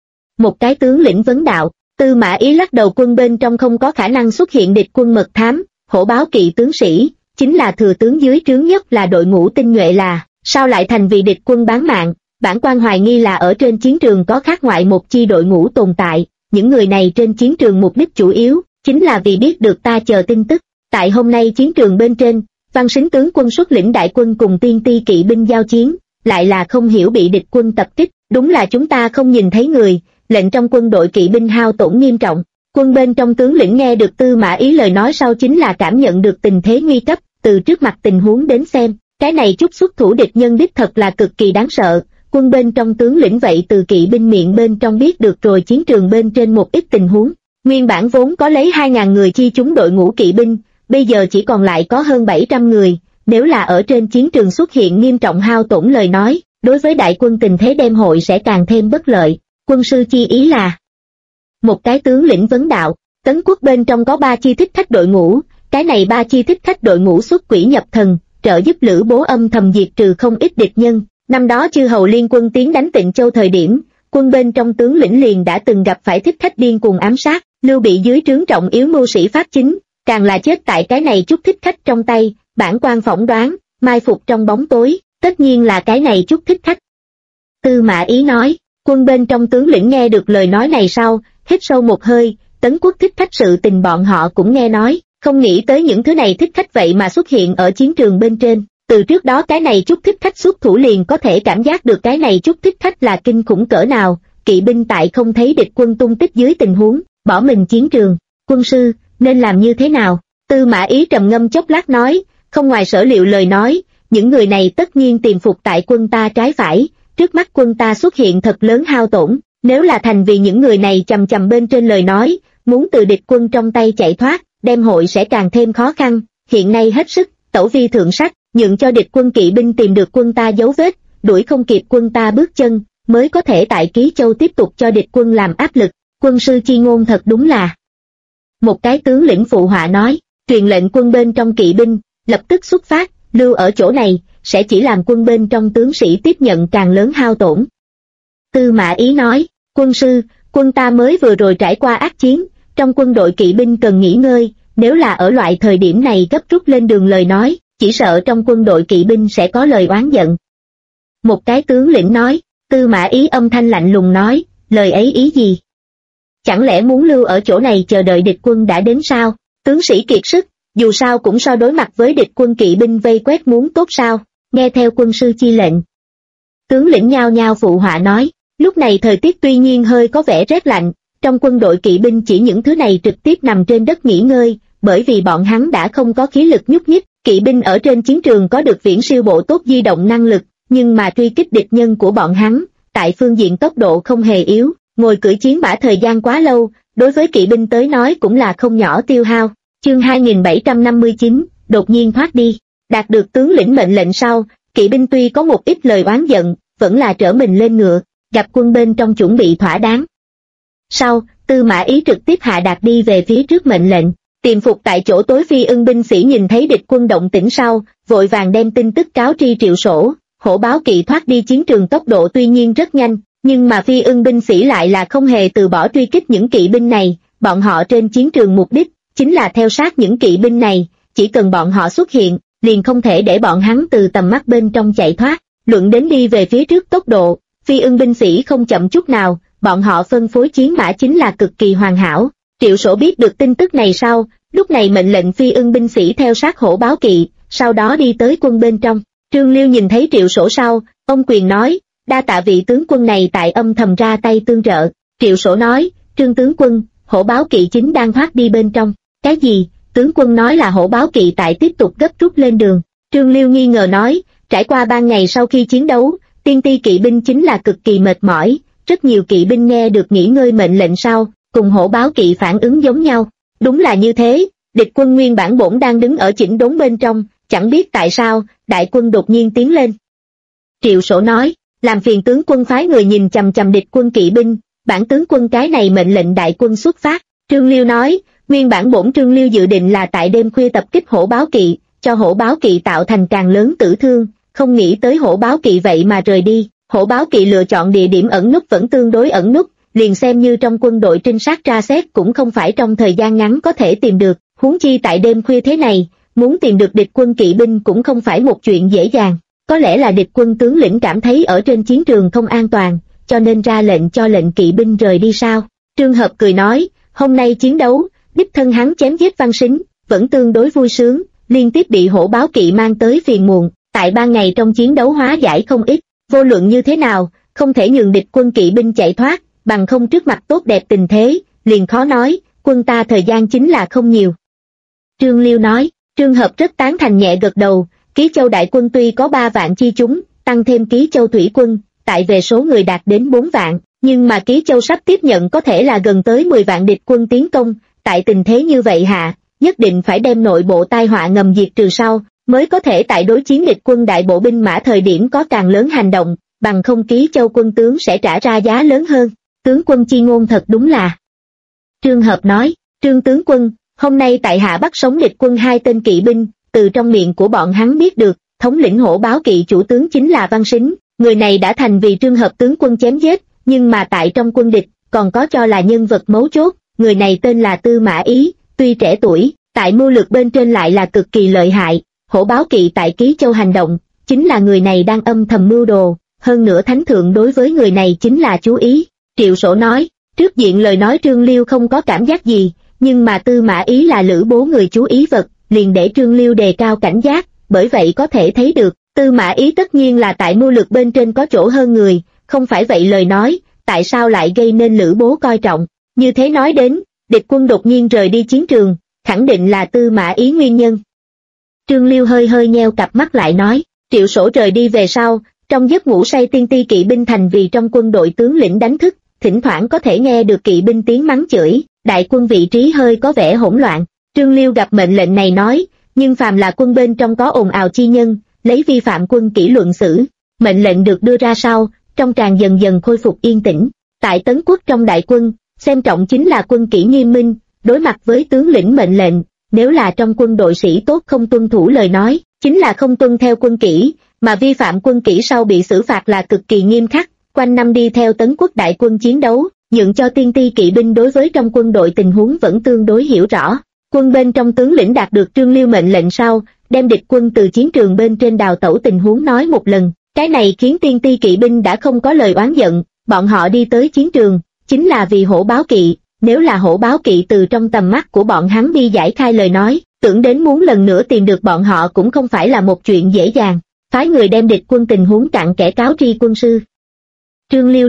Một cái tướng lĩnh vấn đạo, Tư Mã Ý lắc đầu, quân bên trong không có khả năng xuất hiện địch quân mật thám, hổ báo kỵ tướng sĩ, chính là thừa tướng dưới trướng nhất là đội ngũ tinh nhuệ là, sao lại thành vì địch quân bán mạng? Bản quan hoài nghi là ở trên chiến trường có khác ngoại một chi đội ngũ tồn tại, những người này trên chiến trường mục đích chủ yếu, chính là vì biết được ta chờ tin tức. Tại hôm nay chiến trường bên trên, Văn Sính tướng quân xuất lĩnh đại quân cùng tiên ti kỵ binh giao chiến, lại là không hiểu bị địch quân tập kích, đúng là chúng ta không nhìn thấy người, lệnh trong quân đội kỵ binh hao tổn nghiêm trọng. Quân bên trong tướng lĩnh nghe được Tư Mã Ý lời nói sau chính là cảm nhận được tình thế nguy cấp, từ trước mặt tình huống đến xem, cái này chút xuất thủ địch nhân đích thật là cực kỳ đáng sợ. Quân bên trong tướng lĩnh vậy từ kỵ binh miệng bên trong biết được rồi chiến trường bên trên một ít tình huống. Nguyên bản vốn có lấy 2.000 người chi chúng đội ngũ kỵ binh, bây giờ chỉ còn lại có hơn 700 người, nếu là ở trên chiến trường xuất hiện nghiêm trọng hao tổn lời nói, đối với đại quân tình thế đem hội sẽ càng thêm bất lợi. Quân sư chi ý là, một cái tướng lĩnh vấn đạo, Tấn Quốc bên trong có 3 chi thích khách đội ngũ, cái này 3 chi thích khách đội ngũ xuất quỷ nhập thần, trợ giúp Lữ Bố âm thầm diệt trừ không ít địch nhân. Năm đó chư hầu liên quân tiến đánh Tịnh Châu thời điểm, quân bên trong tướng lĩnh liền đã từng gặp phải thích khách điên cuồng ám sát, Lưu Bị dưới trướng trọng yếu mưu sĩ Pháp Chính, càng là chết tại cái này chút thích khách trong tay. Bản quan phỏng đoán, mai phục trong bóng tối, tất nhiên là cái này chút thích khách. Tư Mã Ý nói, quân bên trong tướng lĩnh nghe được lời nói này sau, hít sâu một hơi, Tấn Quốc thích khách sự tình bọn họ cũng nghe nói, không nghĩ tới những thứ này thích khách vậy mà xuất hiện ở chiến trường bên trên. Từ trước đó cái này chút thích khách xuất thủ liền có thể cảm giác được cái này chút thích khách là kinh khủng cỡ nào, kỵ binh tại không thấy địch quân tung tích dưới tình huống, bỏ mình chiến trường. Quân sư, nên làm như thế nào? Tư Mã Ý trầm ngâm chốc lát nói, không ngoài sở liệu lời nói, những người này tất nhiên tiềm phục tại quân ta trái phải, trước mắt quân ta xuất hiện thật lớn hao tổn, nếu là thành vì những người này chầm chầm bên trên lời nói, muốn từ địch quân trong tay chạy thoát, đem hội sẽ càng thêm khó khăn, hiện nay hết sức, tẩu vi thượng sách, nhượng cho địch quân kỵ binh tìm được quân ta dấu vết, đuổi không kịp quân ta bước chân, mới có thể tại Ký Châu tiếp tục cho địch quân làm áp lực, quân sư chi ngôn thật đúng là. Một cái tướng lĩnh phụ họa nói, truyền lệnh quân bên trong kỵ binh, lập tức xuất phát, lưu ở chỗ này, sẽ chỉ làm quân bên trong tướng sĩ tiếp nhận càng lớn hao tổn. Tư Mã Ý nói, quân sư, quân ta mới vừa rồi trải qua ác chiến, trong quân đội kỵ binh cần nghỉ ngơi, nếu là ở loại thời điểm này gấp rút lên đường lời nói, chỉ sợ trong quân đội kỵ binh sẽ có lời oán giận. Một cái tướng lĩnh nói, Tư Mã Ý âm thanh lạnh lùng nói, lời ấy ý gì? Chẳng lẽ muốn lưu ở chỗ này chờ đợi địch quân đã đến sao? Tướng sĩ kiệt sức, dù sao cũng so đối mặt với địch quân kỵ binh vây quét muốn tốt sao, nghe theo quân sư chi lệnh. Tướng lĩnh nhao nhao phụ họa nói, lúc này thời tiết tuy nhiên hơi có vẻ rét lạnh, trong quân đội kỵ binh chỉ những thứ này trực tiếp nằm trên đất nghỉ ngơi, bởi vì bọn hắn đã không có khí lực nhúc nhích, kỵ binh ở trên chiến trường có được viễn siêu bộ tốt di động năng lực, nhưng mà truy kích địch nhân của bọn hắn, tại phương diện tốc độ không hề yếu, ngồi cưỡi chiến mã thời gian quá lâu, đối với kỵ binh tới nói cũng là không nhỏ tiêu hao. Chương 2759, đột nhiên thoát đi, đạt được tướng lĩnh mệnh lệnh sau, kỵ binh tuy có một ít lời oán giận, vẫn là trở mình lên ngựa, gặp quân bên trong chuẩn bị thỏa đáng. Sau, Tư Mã Ý trực tiếp hạ đạt đi về phía trước mệnh lệnh, tiềm phục tại chỗ tối Phi Ưng binh sĩ nhìn thấy địch quân động tĩnh sau, vội vàng đem tin tức cáo tri Triệu Sổ, hổ báo kỵ thoát đi chiến trường tốc độ tuy nhiên rất nhanh, nhưng mà Phi Ưng binh sĩ lại là không hề từ bỏ truy kích những kỵ binh này, bọn họ trên chiến trường mục đích chính là theo sát những kỵ binh này, chỉ cần bọn họ xuất hiện, liền không thể để bọn hắn từ tầm mắt bên trong chạy thoát, luận đến đi về phía trước tốc độ, Phi Ưng binh sĩ không chậm chút nào, bọn họ phân phối chiến mã chính là cực kỳ hoàn hảo. Triệu Sổ biết được tin tức này sau, lúc này mệnh lệnh Phi Ưng binh sĩ theo sát hổ báo kỵ, sau đó đi tới quân bên trong. Trương Liêu nhìn thấy Triệu Sổ sau, ông quyền nói, đa tạ vị tướng quân này tại âm thầm ra tay tương trợ. Triệu Sổ nói, Trương tướng quân, hổ báo kỵ chính đang thoát đi bên trong. Cái gì? Tướng quân nói là hổ báo kỵ tại tiếp tục gấp rút lên đường. Trương Liêu nghi ngờ nói, trải qua 3 ngày sau khi chiến đấu, tiên ti kỵ binh chính là cực kỳ mệt mỏi, rất nhiều kỵ binh nghe được nghỉ ngơi mệnh lệnh sau, cùng hổ báo kỵ phản ứng giống nhau. Đúng là như thế, địch quân nguyên bản bổn đang đứng ở chỉnh đốn bên trong, chẳng biết tại sao, đại quân đột nhiên tiến lên. Triệu Sổ nói, làm phiền tướng quân phái người nhìn chằm chằm địch quân kỵ binh, bản tướng quân cái này mệnh lệnh đại quân xuất phát. Trương Liêu nói, nguyên bản bổn Trương Liêu dự định là tại đêm khuya tập kích hổ báo kỵ, cho hổ báo kỵ tạo thành càng lớn tử thương, không nghĩ tới hổ báo kỵ vậy mà rời đi. Hổ báo kỵ lựa chọn địa điểm ẩn núp vẫn tương đối ẩn núp, liền xem như trong quân đội trinh sát tra xét cũng không phải trong thời gian ngắn có thể tìm được, huống chi tại đêm khuya thế này, muốn tìm được địch quân kỵ binh cũng không phải một chuyện dễ dàng. Có lẽ là địch quân tướng lĩnh cảm thấy ở trên chiến trường không an toàn, cho nên ra lệnh cho lệnh kỵ binh rời đi sao? Trương Hợp cười nói, hôm nay chiến đấu, đích thân hắn chém giết Văn Sính, vẫn tương đối vui sướng, liên tiếp bị hổ báo kỵ mang tới phiền muộn, tại 3 ngày trong chiến đấu hóa giải không ít, vô luận như thế nào, không thể nhường địch quân kỵ binh chạy thoát, bằng không trước mặt tốt đẹp tình thế, liền khó nói, quân ta thời gian chính là không nhiều. Trương Liêu nói, Trương Hợp rất tán thành nhẹ gật đầu, Ký Châu đại quân tuy có 3 vạn chi chúng, tăng thêm Ký Châu thủy quân, tại về số người đạt đến 4 vạn, nhưng mà Ký Châu sắp tiếp nhận có thể là gần tới 10 vạn địch quân tiến công, tại tình thế như vậy hạ, nhất định phải đem nội bộ tai họa ngầm diệt trừ sau, mới có thể tại đối chiến địch quân đại bộ binh mã thời điểm có càng lớn hành động, bằng không Ký Châu quân tướng sẽ trả ra giá lớn hơn. Tướng quân chi ngôn thật đúng là. Trương Hợp nói, Trương tướng quân, hôm nay tại hạ bắt sống địch quân 2 tên kỵ binh, từ trong miệng của bọn hắn biết được, thống lĩnh hổ báo kỵ chủ tướng chính là Văn Sính, người này đã thành vì Trương Hợp tướng quân chém giết, nhưng mà tại trong quân địch, còn có cho là nhân vật mấu chốt, người này tên là Tư Mã Ý, tuy trẻ tuổi, tại mưu lược bên trên lại là cực kỳ lợi hại, hổ báo kỵ tại Ký Châu hành động, chính là người này đang âm thầm mưu đồ, hơn nữa thánh thượng đối với người này chính là chú ý. Triệu Sổ nói, trước diện lời nói Trương Liêu không có cảm giác gì, nhưng mà Tư Mã Ý là Lữ Bố người chú ý vật, liền để Trương Liêu đề cao cảnh giác, bởi vậy có thể thấy được, Tư Mã Ý tất nhiên là tại mưu lược bên trên có chỗ hơn người, không phải vậy lời nói, tại sao lại gây nên Lữ Bố coi trọng. Như thế nói đến, địch quân đột nhiên rời đi chiến trường, khẳng định là Tư Mã Ý nguyên nhân. Trương Liêu hơi hơi nheo cặp mắt lại nói, Triệu Sổ rời đi về sau, trong giấc ngủ say tiên ti kỵ binh thành vì trong quân đội tướng lĩnh đánh thức, thỉnh thoảng có thể nghe được kỵ binh tiếng mắng chửi, đại quân vị trí hơi có vẻ hỗn loạn. Trương Liêu gặp mệnh lệnh này nói, nhưng phàm là quân bên trong có ồn ào chi nhân, lấy vi phạm quân kỷ luận xử. Mệnh lệnh được đưa ra sau, trong tràng dần dần khôi phục yên tĩnh. Tại Tấn Quốc trong đại quân, xem trọng chính là quân kỷ nghiêm minh, đối mặt với tướng lĩnh mệnh lệnh, nếu là trong quân đội sĩ tốt không tuân thủ lời nói, chính là không tuân theo quân kỷ, mà vi phạm quân kỷ sau bị xử phạt là cực kỳ nghiêm khắc. Quanh năm đi theo Tấn Quốc đại quân chiến đấu, nhượng cho tiên ti kỵ binh đối với trong quân đội tình huống vẫn tương đối hiểu rõ. Quân bên trong tướng lĩnh đạt được Trương Liêu mệnh lệnh sau, đem địch quân từ chiến trường bên trên đào tẩu tình huống nói một lần. Cái này khiến tiên ti kỵ binh đã không có lời oán giận, bọn họ đi tới chiến trường, chính là vì hổ báo kỵ, nếu là hổ báo kỵ từ trong tầm mắt của bọn hắn đi giải khai lời nói, tưởng đến muốn lần nữa tìm được bọn họ cũng không phải là một chuyện dễ dàng. Phái người đem địch quân tình huống cặn kẽ cáo tri quân sư. Trương Liêu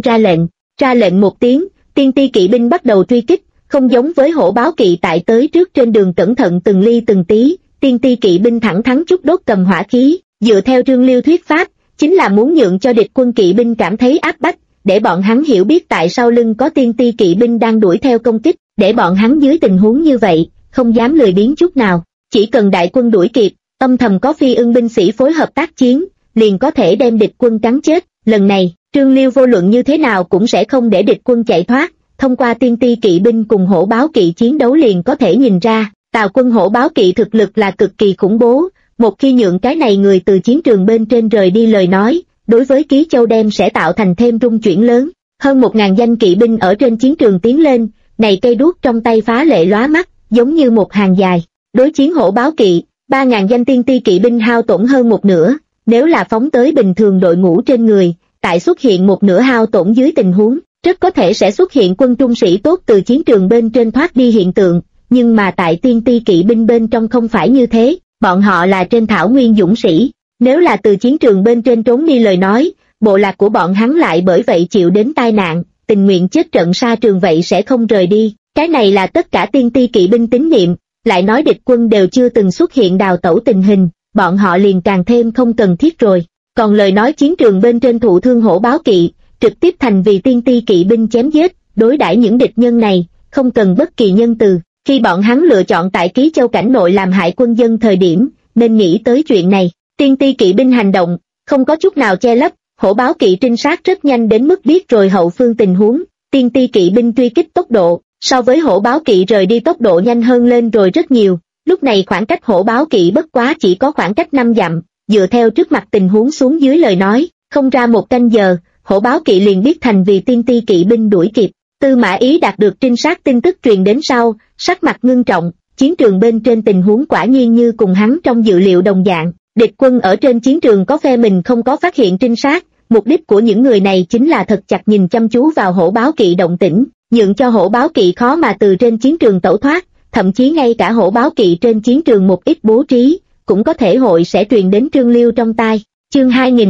ra lệnh một tiếng, tiên ti kỵ binh bắt đầu truy kích, không giống với hổ báo kỵ tại tới trước trên đường cẩn thận từng ly từng tí, tiên ti kỵ binh thẳng thắn chút đốt cầm hỏa khí, dựa theo Trương Liêu thuyết pháp, chính là muốn nhượng cho địch quân kỵ binh cảm thấy áp bách, để bọn hắn hiểu biết tại sau lưng có tiên ti kỵ binh đang đuổi theo công kích, để bọn hắn dưới tình huống như vậy, không dám lười biếng chút nào, chỉ cần đại quân đuổi kịp, âm thầm có phi ưng binh sĩ phối hợp tác chiến, liền có thể đem địch quân cắn chết. Lần này, Trương Liêu vô luận như thế nào cũng sẽ không để địch quân chạy thoát, thông qua tiên ti kỵ binh cùng hổ báo kỵ chiến đấu liền có thể nhìn ra, Tào quân hổ báo kỵ thực lực là cực kỳ khủng bố, một khi nhượng cái này người từ chiến trường bên trên rời đi lời nói, đối với Ký Châu đem sẽ tạo thành thêm rung chuyển lớn. Hơn 1000 danh kỵ binh ở trên chiến trường tiến lên, này cây đuốc trong tay phá lệ lóa mắt, giống như một hàng dài. Đối chiến hổ báo kỵ, 3000 danh tiên ti kỵ binh hao tổn hơn một nửa, nếu là phóng tới bình thường đội ngũ trên người, tại xuất hiện một nửa hao tổn dưới tình huống, rất có thể sẽ xuất hiện quân trung sĩ tốt từ chiến trường bên trên thoát đi hiện tượng, nhưng mà tại tiên ti kỵ binh bên trong không phải như thế, bọn họ là trên thảo nguyên dũng sĩ, nếu là từ chiến trường bên trên trốn đi lời nói, bộ lạc của bọn hắn lại bởi vậy chịu đến tai nạn, tình nguyện chết trận xa trường vậy sẽ không rời đi, cái này là tất cả tiên ti kỵ binh tín niệm, lại nói địch quân đều chưa từng xuất hiện đào tẩu tình hình, bọn họ liền càng thêm không cần thiết rồi. Còn lời nói chiến trường bên trên thụ thương hổ báo kỵ, trực tiếp thành vì tiên ti kỵ binh chém giết, đối đãi những địch nhân này, không cần bất kỳ nhân từ. Khi bọn hắn lựa chọn tại Ký Châu cảnh nội làm hại quân dân thời điểm, nên nghĩ tới chuyện này. Tiên ti kỵ binh hành động, không có chút nào che lấp, hổ báo kỵ trinh sát rất nhanh đến mức biết rồi hậu phương tình huống. Tiên ti kỵ binh truy kích tốc độ, so với hổ báo kỵ rời đi tốc độ nhanh hơn lên rồi rất nhiều. Lúc này khoảng cách hổ báo kỵ bất quá chỉ có khoảng cách 5 dặm. Dựa theo trước mặt tình huống xuống dưới lời nói, không ra một canh giờ, hổ báo kỵ liền biết thành vì tiên ti kỵ binh đuổi kịp. Tư Mã Ý đạt được trinh sát tin tức truyền đến sau, sắc mặt ngưng trọng, chiến trường bên trên tình huống quả nhiên như cùng hắn trong dự liệu đồng dạng. Địch quân ở trên chiến trường có phe mình không có phát hiện trinh sát, mục đích của những người này chính là thật chặt nhìn chăm chú vào hổ báo kỵ động tĩnh, nhượng cho hổ báo kỵ khó mà từ trên chiến trường tẩu thoát, thậm chí ngay cả hổ báo kỵ trên chiến trường một ít bố trí, cũng có thể hội sẽ truyền đến Trương Liêu trong tai. Chương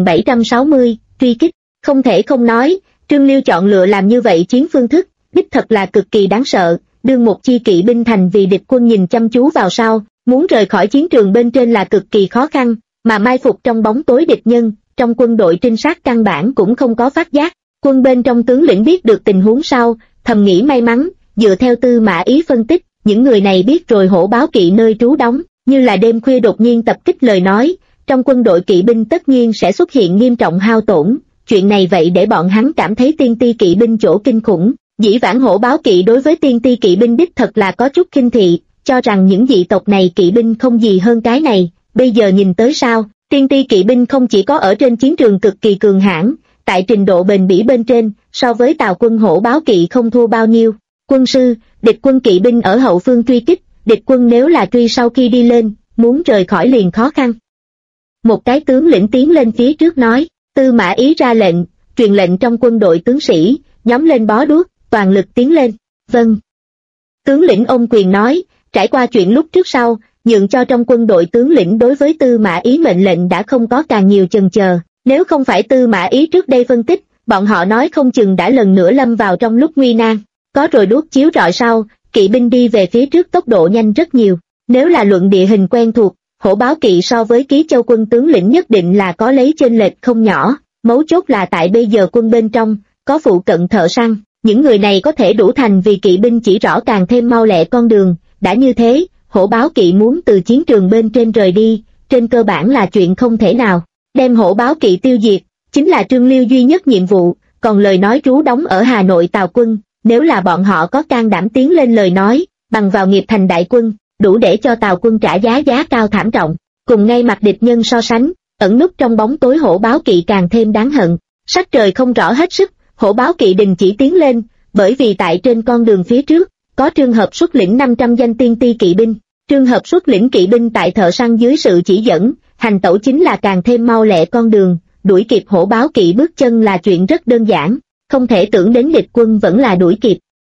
2760, truy kích. Không thể không nói, Trương Liêu chọn lựa làm như vậy chiến phương thức, đích thật là cực kỳ đáng sợ, đương một chi kỵ binh thành vì địch quân nhìn chăm chú vào sau, muốn rời khỏi chiến trường bên trên là cực kỳ khó khăn, mà mai phục trong bóng tối địch nhân, trong quân đội trinh sát căn bản cũng không có phát giác. Quân bên trong tướng lĩnh biết được tình huống sau, thầm nghĩ may mắn, dựa theo Tư Mã Ý phân tích, những người này biết rồi hổ báo kỵ nơi trú đóng, như là đêm khuya đột nhiên tập kích lời nói, trong quân đội kỵ binh tất nhiên sẽ xuất hiện nghiêm trọng hao tổn, chuyện này vậy để bọn hắn cảm thấy tiên ti kỵ binh chỗ kinh khủng. Dĩ vãng hổ báo kỵ đối với tiên ti kỵ binh đích thật là có chút khinh thị, cho rằng những dị tộc này kỵ binh không gì hơn cái này, bây giờ nhìn tới sao, tiên ti kỵ binh không chỉ có ở trên chiến trường cực kỳ cường hãn, tại trình độ bền bỉ bên trên, so với Tào quân hổ báo kỵ không thua bao nhiêu. Quân sư, địch quân kỵ binh ở hậu phương truy kích, địch quân nếu là truy sau khi đi lên, muốn rời khỏi liền khó khăn. Một cái tướng lĩnh tiến lên phía trước nói, Tư Mã Ý ra lệnh, truyền lệnh trong quân đội tướng sĩ, nhóm lên bó đuốc, toàn lực tiến lên. Vâng. Tướng lĩnh ôm quyền nói, trải qua chuyện lúc trước sau, nhượng cho trong quân đội tướng lĩnh đối với Tư Mã Ý mệnh lệnh đã không có càng nhiều chần chờ, nếu không phải Tư Mã Ý trước đây phân tích, bọn họ nói không chừng đã lần nữa lâm vào trong lúc nguy nan. Có rồi đuốc chiếu rọi sau, kỵ binh đi về phía trước tốc độ nhanh rất nhiều, nếu là luận địa hình quen thuộc, hổ báo kỵ so với Ký Châu quân tướng lĩnh nhất định là có lấy chênh lệch không nhỏ, mấu chốt là tại bây giờ quân bên trong, có phụ cận thợ săn, những người này có thể đủ thành vì kỵ binh chỉ rõ càng thêm mau lẹ con đường, đã như thế, hổ báo kỵ muốn từ chiến trường bên trên rời đi, trên cơ bản là chuyện không thể nào, đem hổ báo kỵ tiêu diệt, chính là Trương Liêu duy nhất nhiệm vụ, còn lời nói trú đóng ở Hà Nội Tào quân, nếu là bọn họ có can đảm tiến lên lời nói, bằng vào nghiệp thành đại quân, đủ để cho Tào quân trả giá cao thảm trọng, cùng ngay mặt địch nhân so sánh, ẩn núp trong bóng tối hổ báo kỵ càng thêm đáng hận, sắc trời không rõ hết sức, hổ báo kỵ đình chỉ tiến lên, bởi vì tại trên con đường phía trước, có Trương Hợp xuất lĩnh 500 danh tiên ti kỵ binh, Trương Hợp xuất lĩnh kỵ binh tại thợ săn dưới sự chỉ dẫn, hành tẩu chính là càng thêm mau lẹ con đường, đuổi kịp hổ báo kỵ bước chân là chuyện rất đơn giản, không thể tưởng đến địch quân vẫn là đuổi kịp.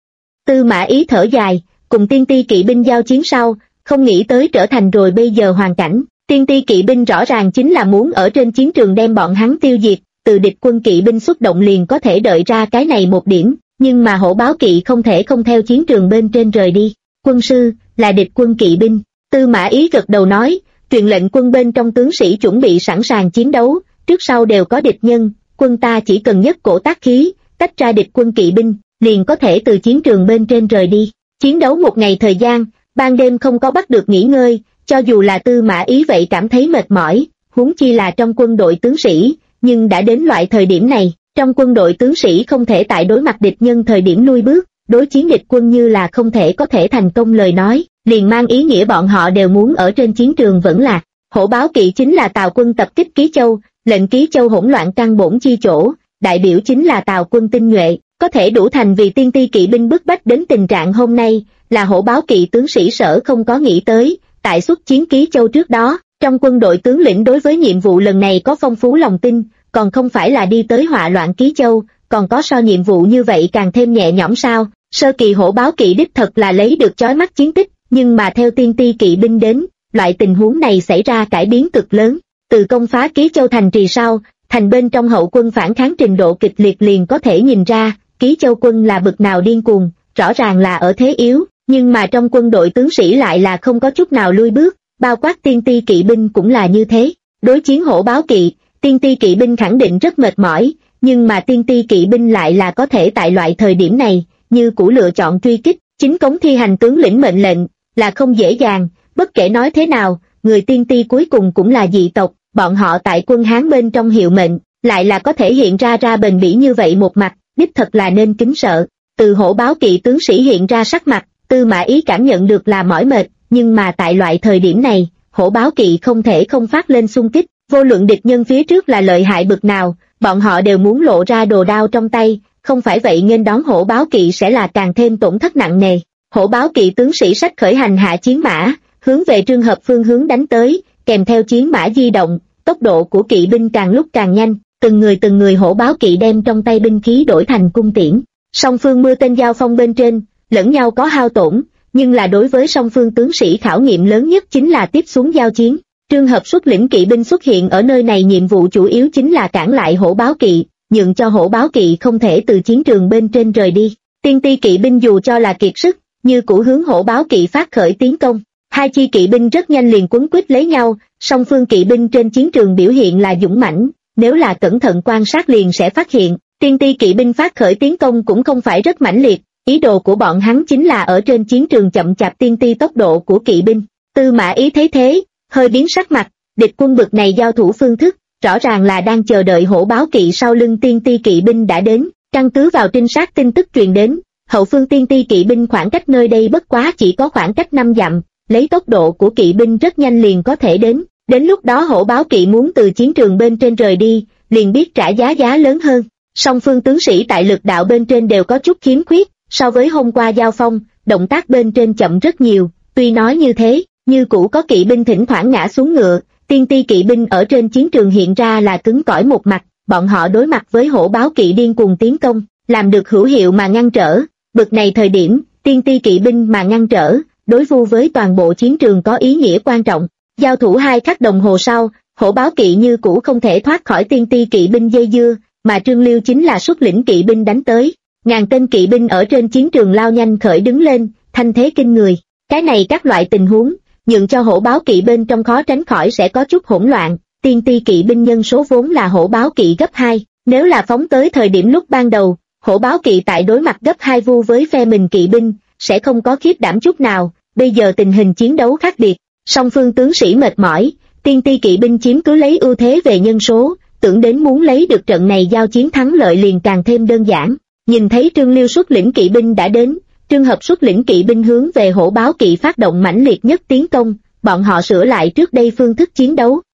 Tư Mã Ý thở dài, cùng tiên ti kỵ binh giao chiến sau, không nghĩ tới trở thành rồi bây giờ hoàn cảnh, tiên ti kỵ binh rõ ràng chính là muốn ở trên chiến trường đem bọn hắn tiêu diệt, từ địch quân kỵ binh xuất động liền có thể đợi ra cái này một điểm, nhưng mà hổ báo kỵ không thể không theo chiến trường bên trên rời đi. Quân sư, là địch quân kỵ binh, Tư Mã Ý gật đầu nói, truyền lệnh quân bên trong tướng sĩ chuẩn bị sẵn sàng chiến đấu, trước sau đều có địch nhân, quân ta chỉ cần nhất cổ tác khí, tách ra địch quân kỵ binh, liền có thể từ chiến trường bên trên rời đi. Chiến đấu một ngày thời gian, ban đêm không có bắt được nghỉ ngơi, cho dù là Tư Mã Ý vậy cảm thấy mệt mỏi, huống chi là trong quân đội tướng sĩ, nhưng đã đến loại thời điểm này, trong quân đội tướng sĩ không thể tại đối mặt địch nhân thời điểm lui bước, đối chiến địch quân như là không thể có thể thành công lời nói, liền mang ý nghĩa bọn họ đều muốn ở trên chiến trường vẫn lạc. Hổ báo kỵ chính là Tào quân tập kích Ký Châu, lệnh Ký Châu hỗn loạn căn bổn chi chỗ, đại biểu chính là Tào quân tinh nhuệ, có thể đủ thành vì tiên ti kỵ binh bức bách đến tình trạng hôm nay, là hổ báo kỵ tướng sĩ Sở không có nghĩ tới, tại xuất chiến Ký Châu trước đó, trong quân đội tướng lĩnh đối với nhiệm vụ lần này có phong phú lòng tin, còn không phải là đi tới họa loạn Ký Châu, còn có so nhiệm vụ như vậy càng thêm nhẹ nhõm sao. Sơ kỳ hổ báo kỵ đích thật là lấy được chói mắt chiến tích, nhưng mà theo tiên ti kỵ binh đến, loại tình huống này xảy ra cải biến cực lớn. Từ công phá Ký Châu thành trì sau, thành bên trong hậu quân phản kháng trình độ kịch liệt liền có thể nhìn ra, Ký Châu quân là bực nào điên cuồng, rõ ràng là ở thế yếu, nhưng mà trong quân đội tướng sĩ lại là không có chút nào lui bước, bao quát tiên ti kỵ binh cũng là như thế. Đối chiến hổ báo kỵ, tiên ti kỵ binh khẳng định rất mệt mỏi, nhưng mà tiên ti kỵ binh lại là có thể tại loại thời điểm này, như cũ lựa chọn truy kích, chính cống thi hành tướng lĩnh mệnh lệnh, là không dễ dàng, bất kể nói thế nào, người tiên ti cuối cùng cũng là dị tộc, bọn họ tại quân Hán bên trong hiệu mệnh, lại là có thể hiện ra bền bỉ như vậy một mặt, đích thật là nên kính sợ. Từ hổ báo kỵ tướng sĩ hiện ra sắc mặt, Tư Mã Ý cảm nhận được là mỏi mệt, nhưng mà tại loại thời điểm này, hổ báo kỵ không thể không phát lên xung kích, vô luận địch nhân phía trước là lợi hại bực nào, bọn họ đều muốn lộ ra đồ đao trong tay, không phải vậy nghênh đón hổ báo kỵ sẽ là càng thêm tổn thất nặng nề. Hổ báo kỵ tướng sĩ sách khởi hành hạ chiến mã, hướng về Trương Hợp phương hướng đánh tới, kèm theo chiến mã di động, tốc độ của kỵ binh càng lúc càng nhanh, từng người hổ báo kỵ đem trong tay binh khí đổi thành cung tiễn. Song phương mưa tên giao phong bên trên, lẫn nhau có hao tổn, nhưng là đối với song phương tướng sĩ khảo nghiệm lớn nhất chính là tiếp xuống giao chiến. Trương Hợp xuất lĩnh kỵ binh xuất hiện ở nơi này, nhiệm vụ chủ yếu chính là cản lại hổ báo kỵ, nhượng cho hổ báo kỵ không thể từ chiến trường bên trên rời đi. Tiên ti kỵ binh dù cho là kiệt sức, như cũ hướng hổ báo kỵ phát khởi tiến công. Hai chi kỵ binh rất nhanh liền quấn quýt lấy nhau, song phương kỵ binh trên chiến trường biểu hiện là dũng mãnh, nếu là cẩn thận quan sát liền sẽ phát hiện, tiên ti kỵ binh phát khởi tiến công cũng không phải rất mãnh liệt, ý đồ của bọn hắn chính là ở trên chiến trường chậm chạp tiên ti tốc độ của kỵ binh. Tư Mã Ý thấy thế, hơi biến sắc mặt, địch quân bực này giao thủ phương thức, rõ ràng là đang chờ đợi hổ báo kỵ sau lưng tiên ti kỵ binh đã đến, căn cứ vào trinh sát tin tức truyền đến, hậu phương tiên ti kỵ binh khoảng cách nơi đây bất quá chỉ có khoảng cách 5 dặm, lấy tốc độ của kỵ binh rất nhanh liền có thể đến lúc đó hổ báo kỵ muốn từ chiến trường bên trên rời đi, liền biết trả giá lớn hơn. Song phương tướng sĩ tại lực đạo bên trên đều có chút khiếm khuyết, so với hôm qua giao phong, động tác bên trên chậm rất nhiều, tuy nói như thế, như cũ có kỵ binh thỉnh thoảng ngã xuống ngựa, tiên ti kỵ binh ở trên chiến trường hiện ra là cứng cỏi một mặt, bọn họ đối mặt với hổ báo kỵ điên cuồng tiến công, làm được hữu hiệu mà ngăn trở, bực này thời điểm, tiên ti kỵ binh mà ngăn trở, đối vu với toàn bộ chiến trường có ý nghĩa quan trọng. Giao thủ 2 khắc đồng hồ sau, hổ báo kỵ như cũ không thể thoát khỏi tiên ti kỵ binh dây dưa, mà Trương Liêu chính là xuất lĩnh kỵ binh đánh tới. Ngàn tên kỵ binh ở trên chiến trường lao nhanh khởi đứng lên, thanh thế kinh người. Cái này các loại tình huống, nhượng cho hổ báo kỵ bên trong khó tránh khỏi sẽ có chút hỗn loạn. Tiên ti kỵ binh nhân số vốn là hổ báo kỵ gấp 2, nếu là phóng tới thời điểm lúc ban đầu, hổ báo kỵ tại đối mặt gấp 2 vu với phe mình kỵ binh, sẽ không có khiếp đảm chút nào. Bây giờ tình hình chiến đấu khác biệt, song phương tướng sĩ mệt mỏi, tiên ti kỵ binh chiếm cứ lấy ưu thế về nhân số, tưởng đến muốn lấy được trận này giao chiến thắng lợi liền càng thêm đơn giản. Nhìn thấy Trương Liêu xuất lĩnh kỵ binh đã đến, Trương Hợp xuất lĩnh kỵ binh hướng về hổ báo kỵ phát động mãnh liệt nhất tiến công, bọn họ sửa lại trước đây phương thức chiến đấu,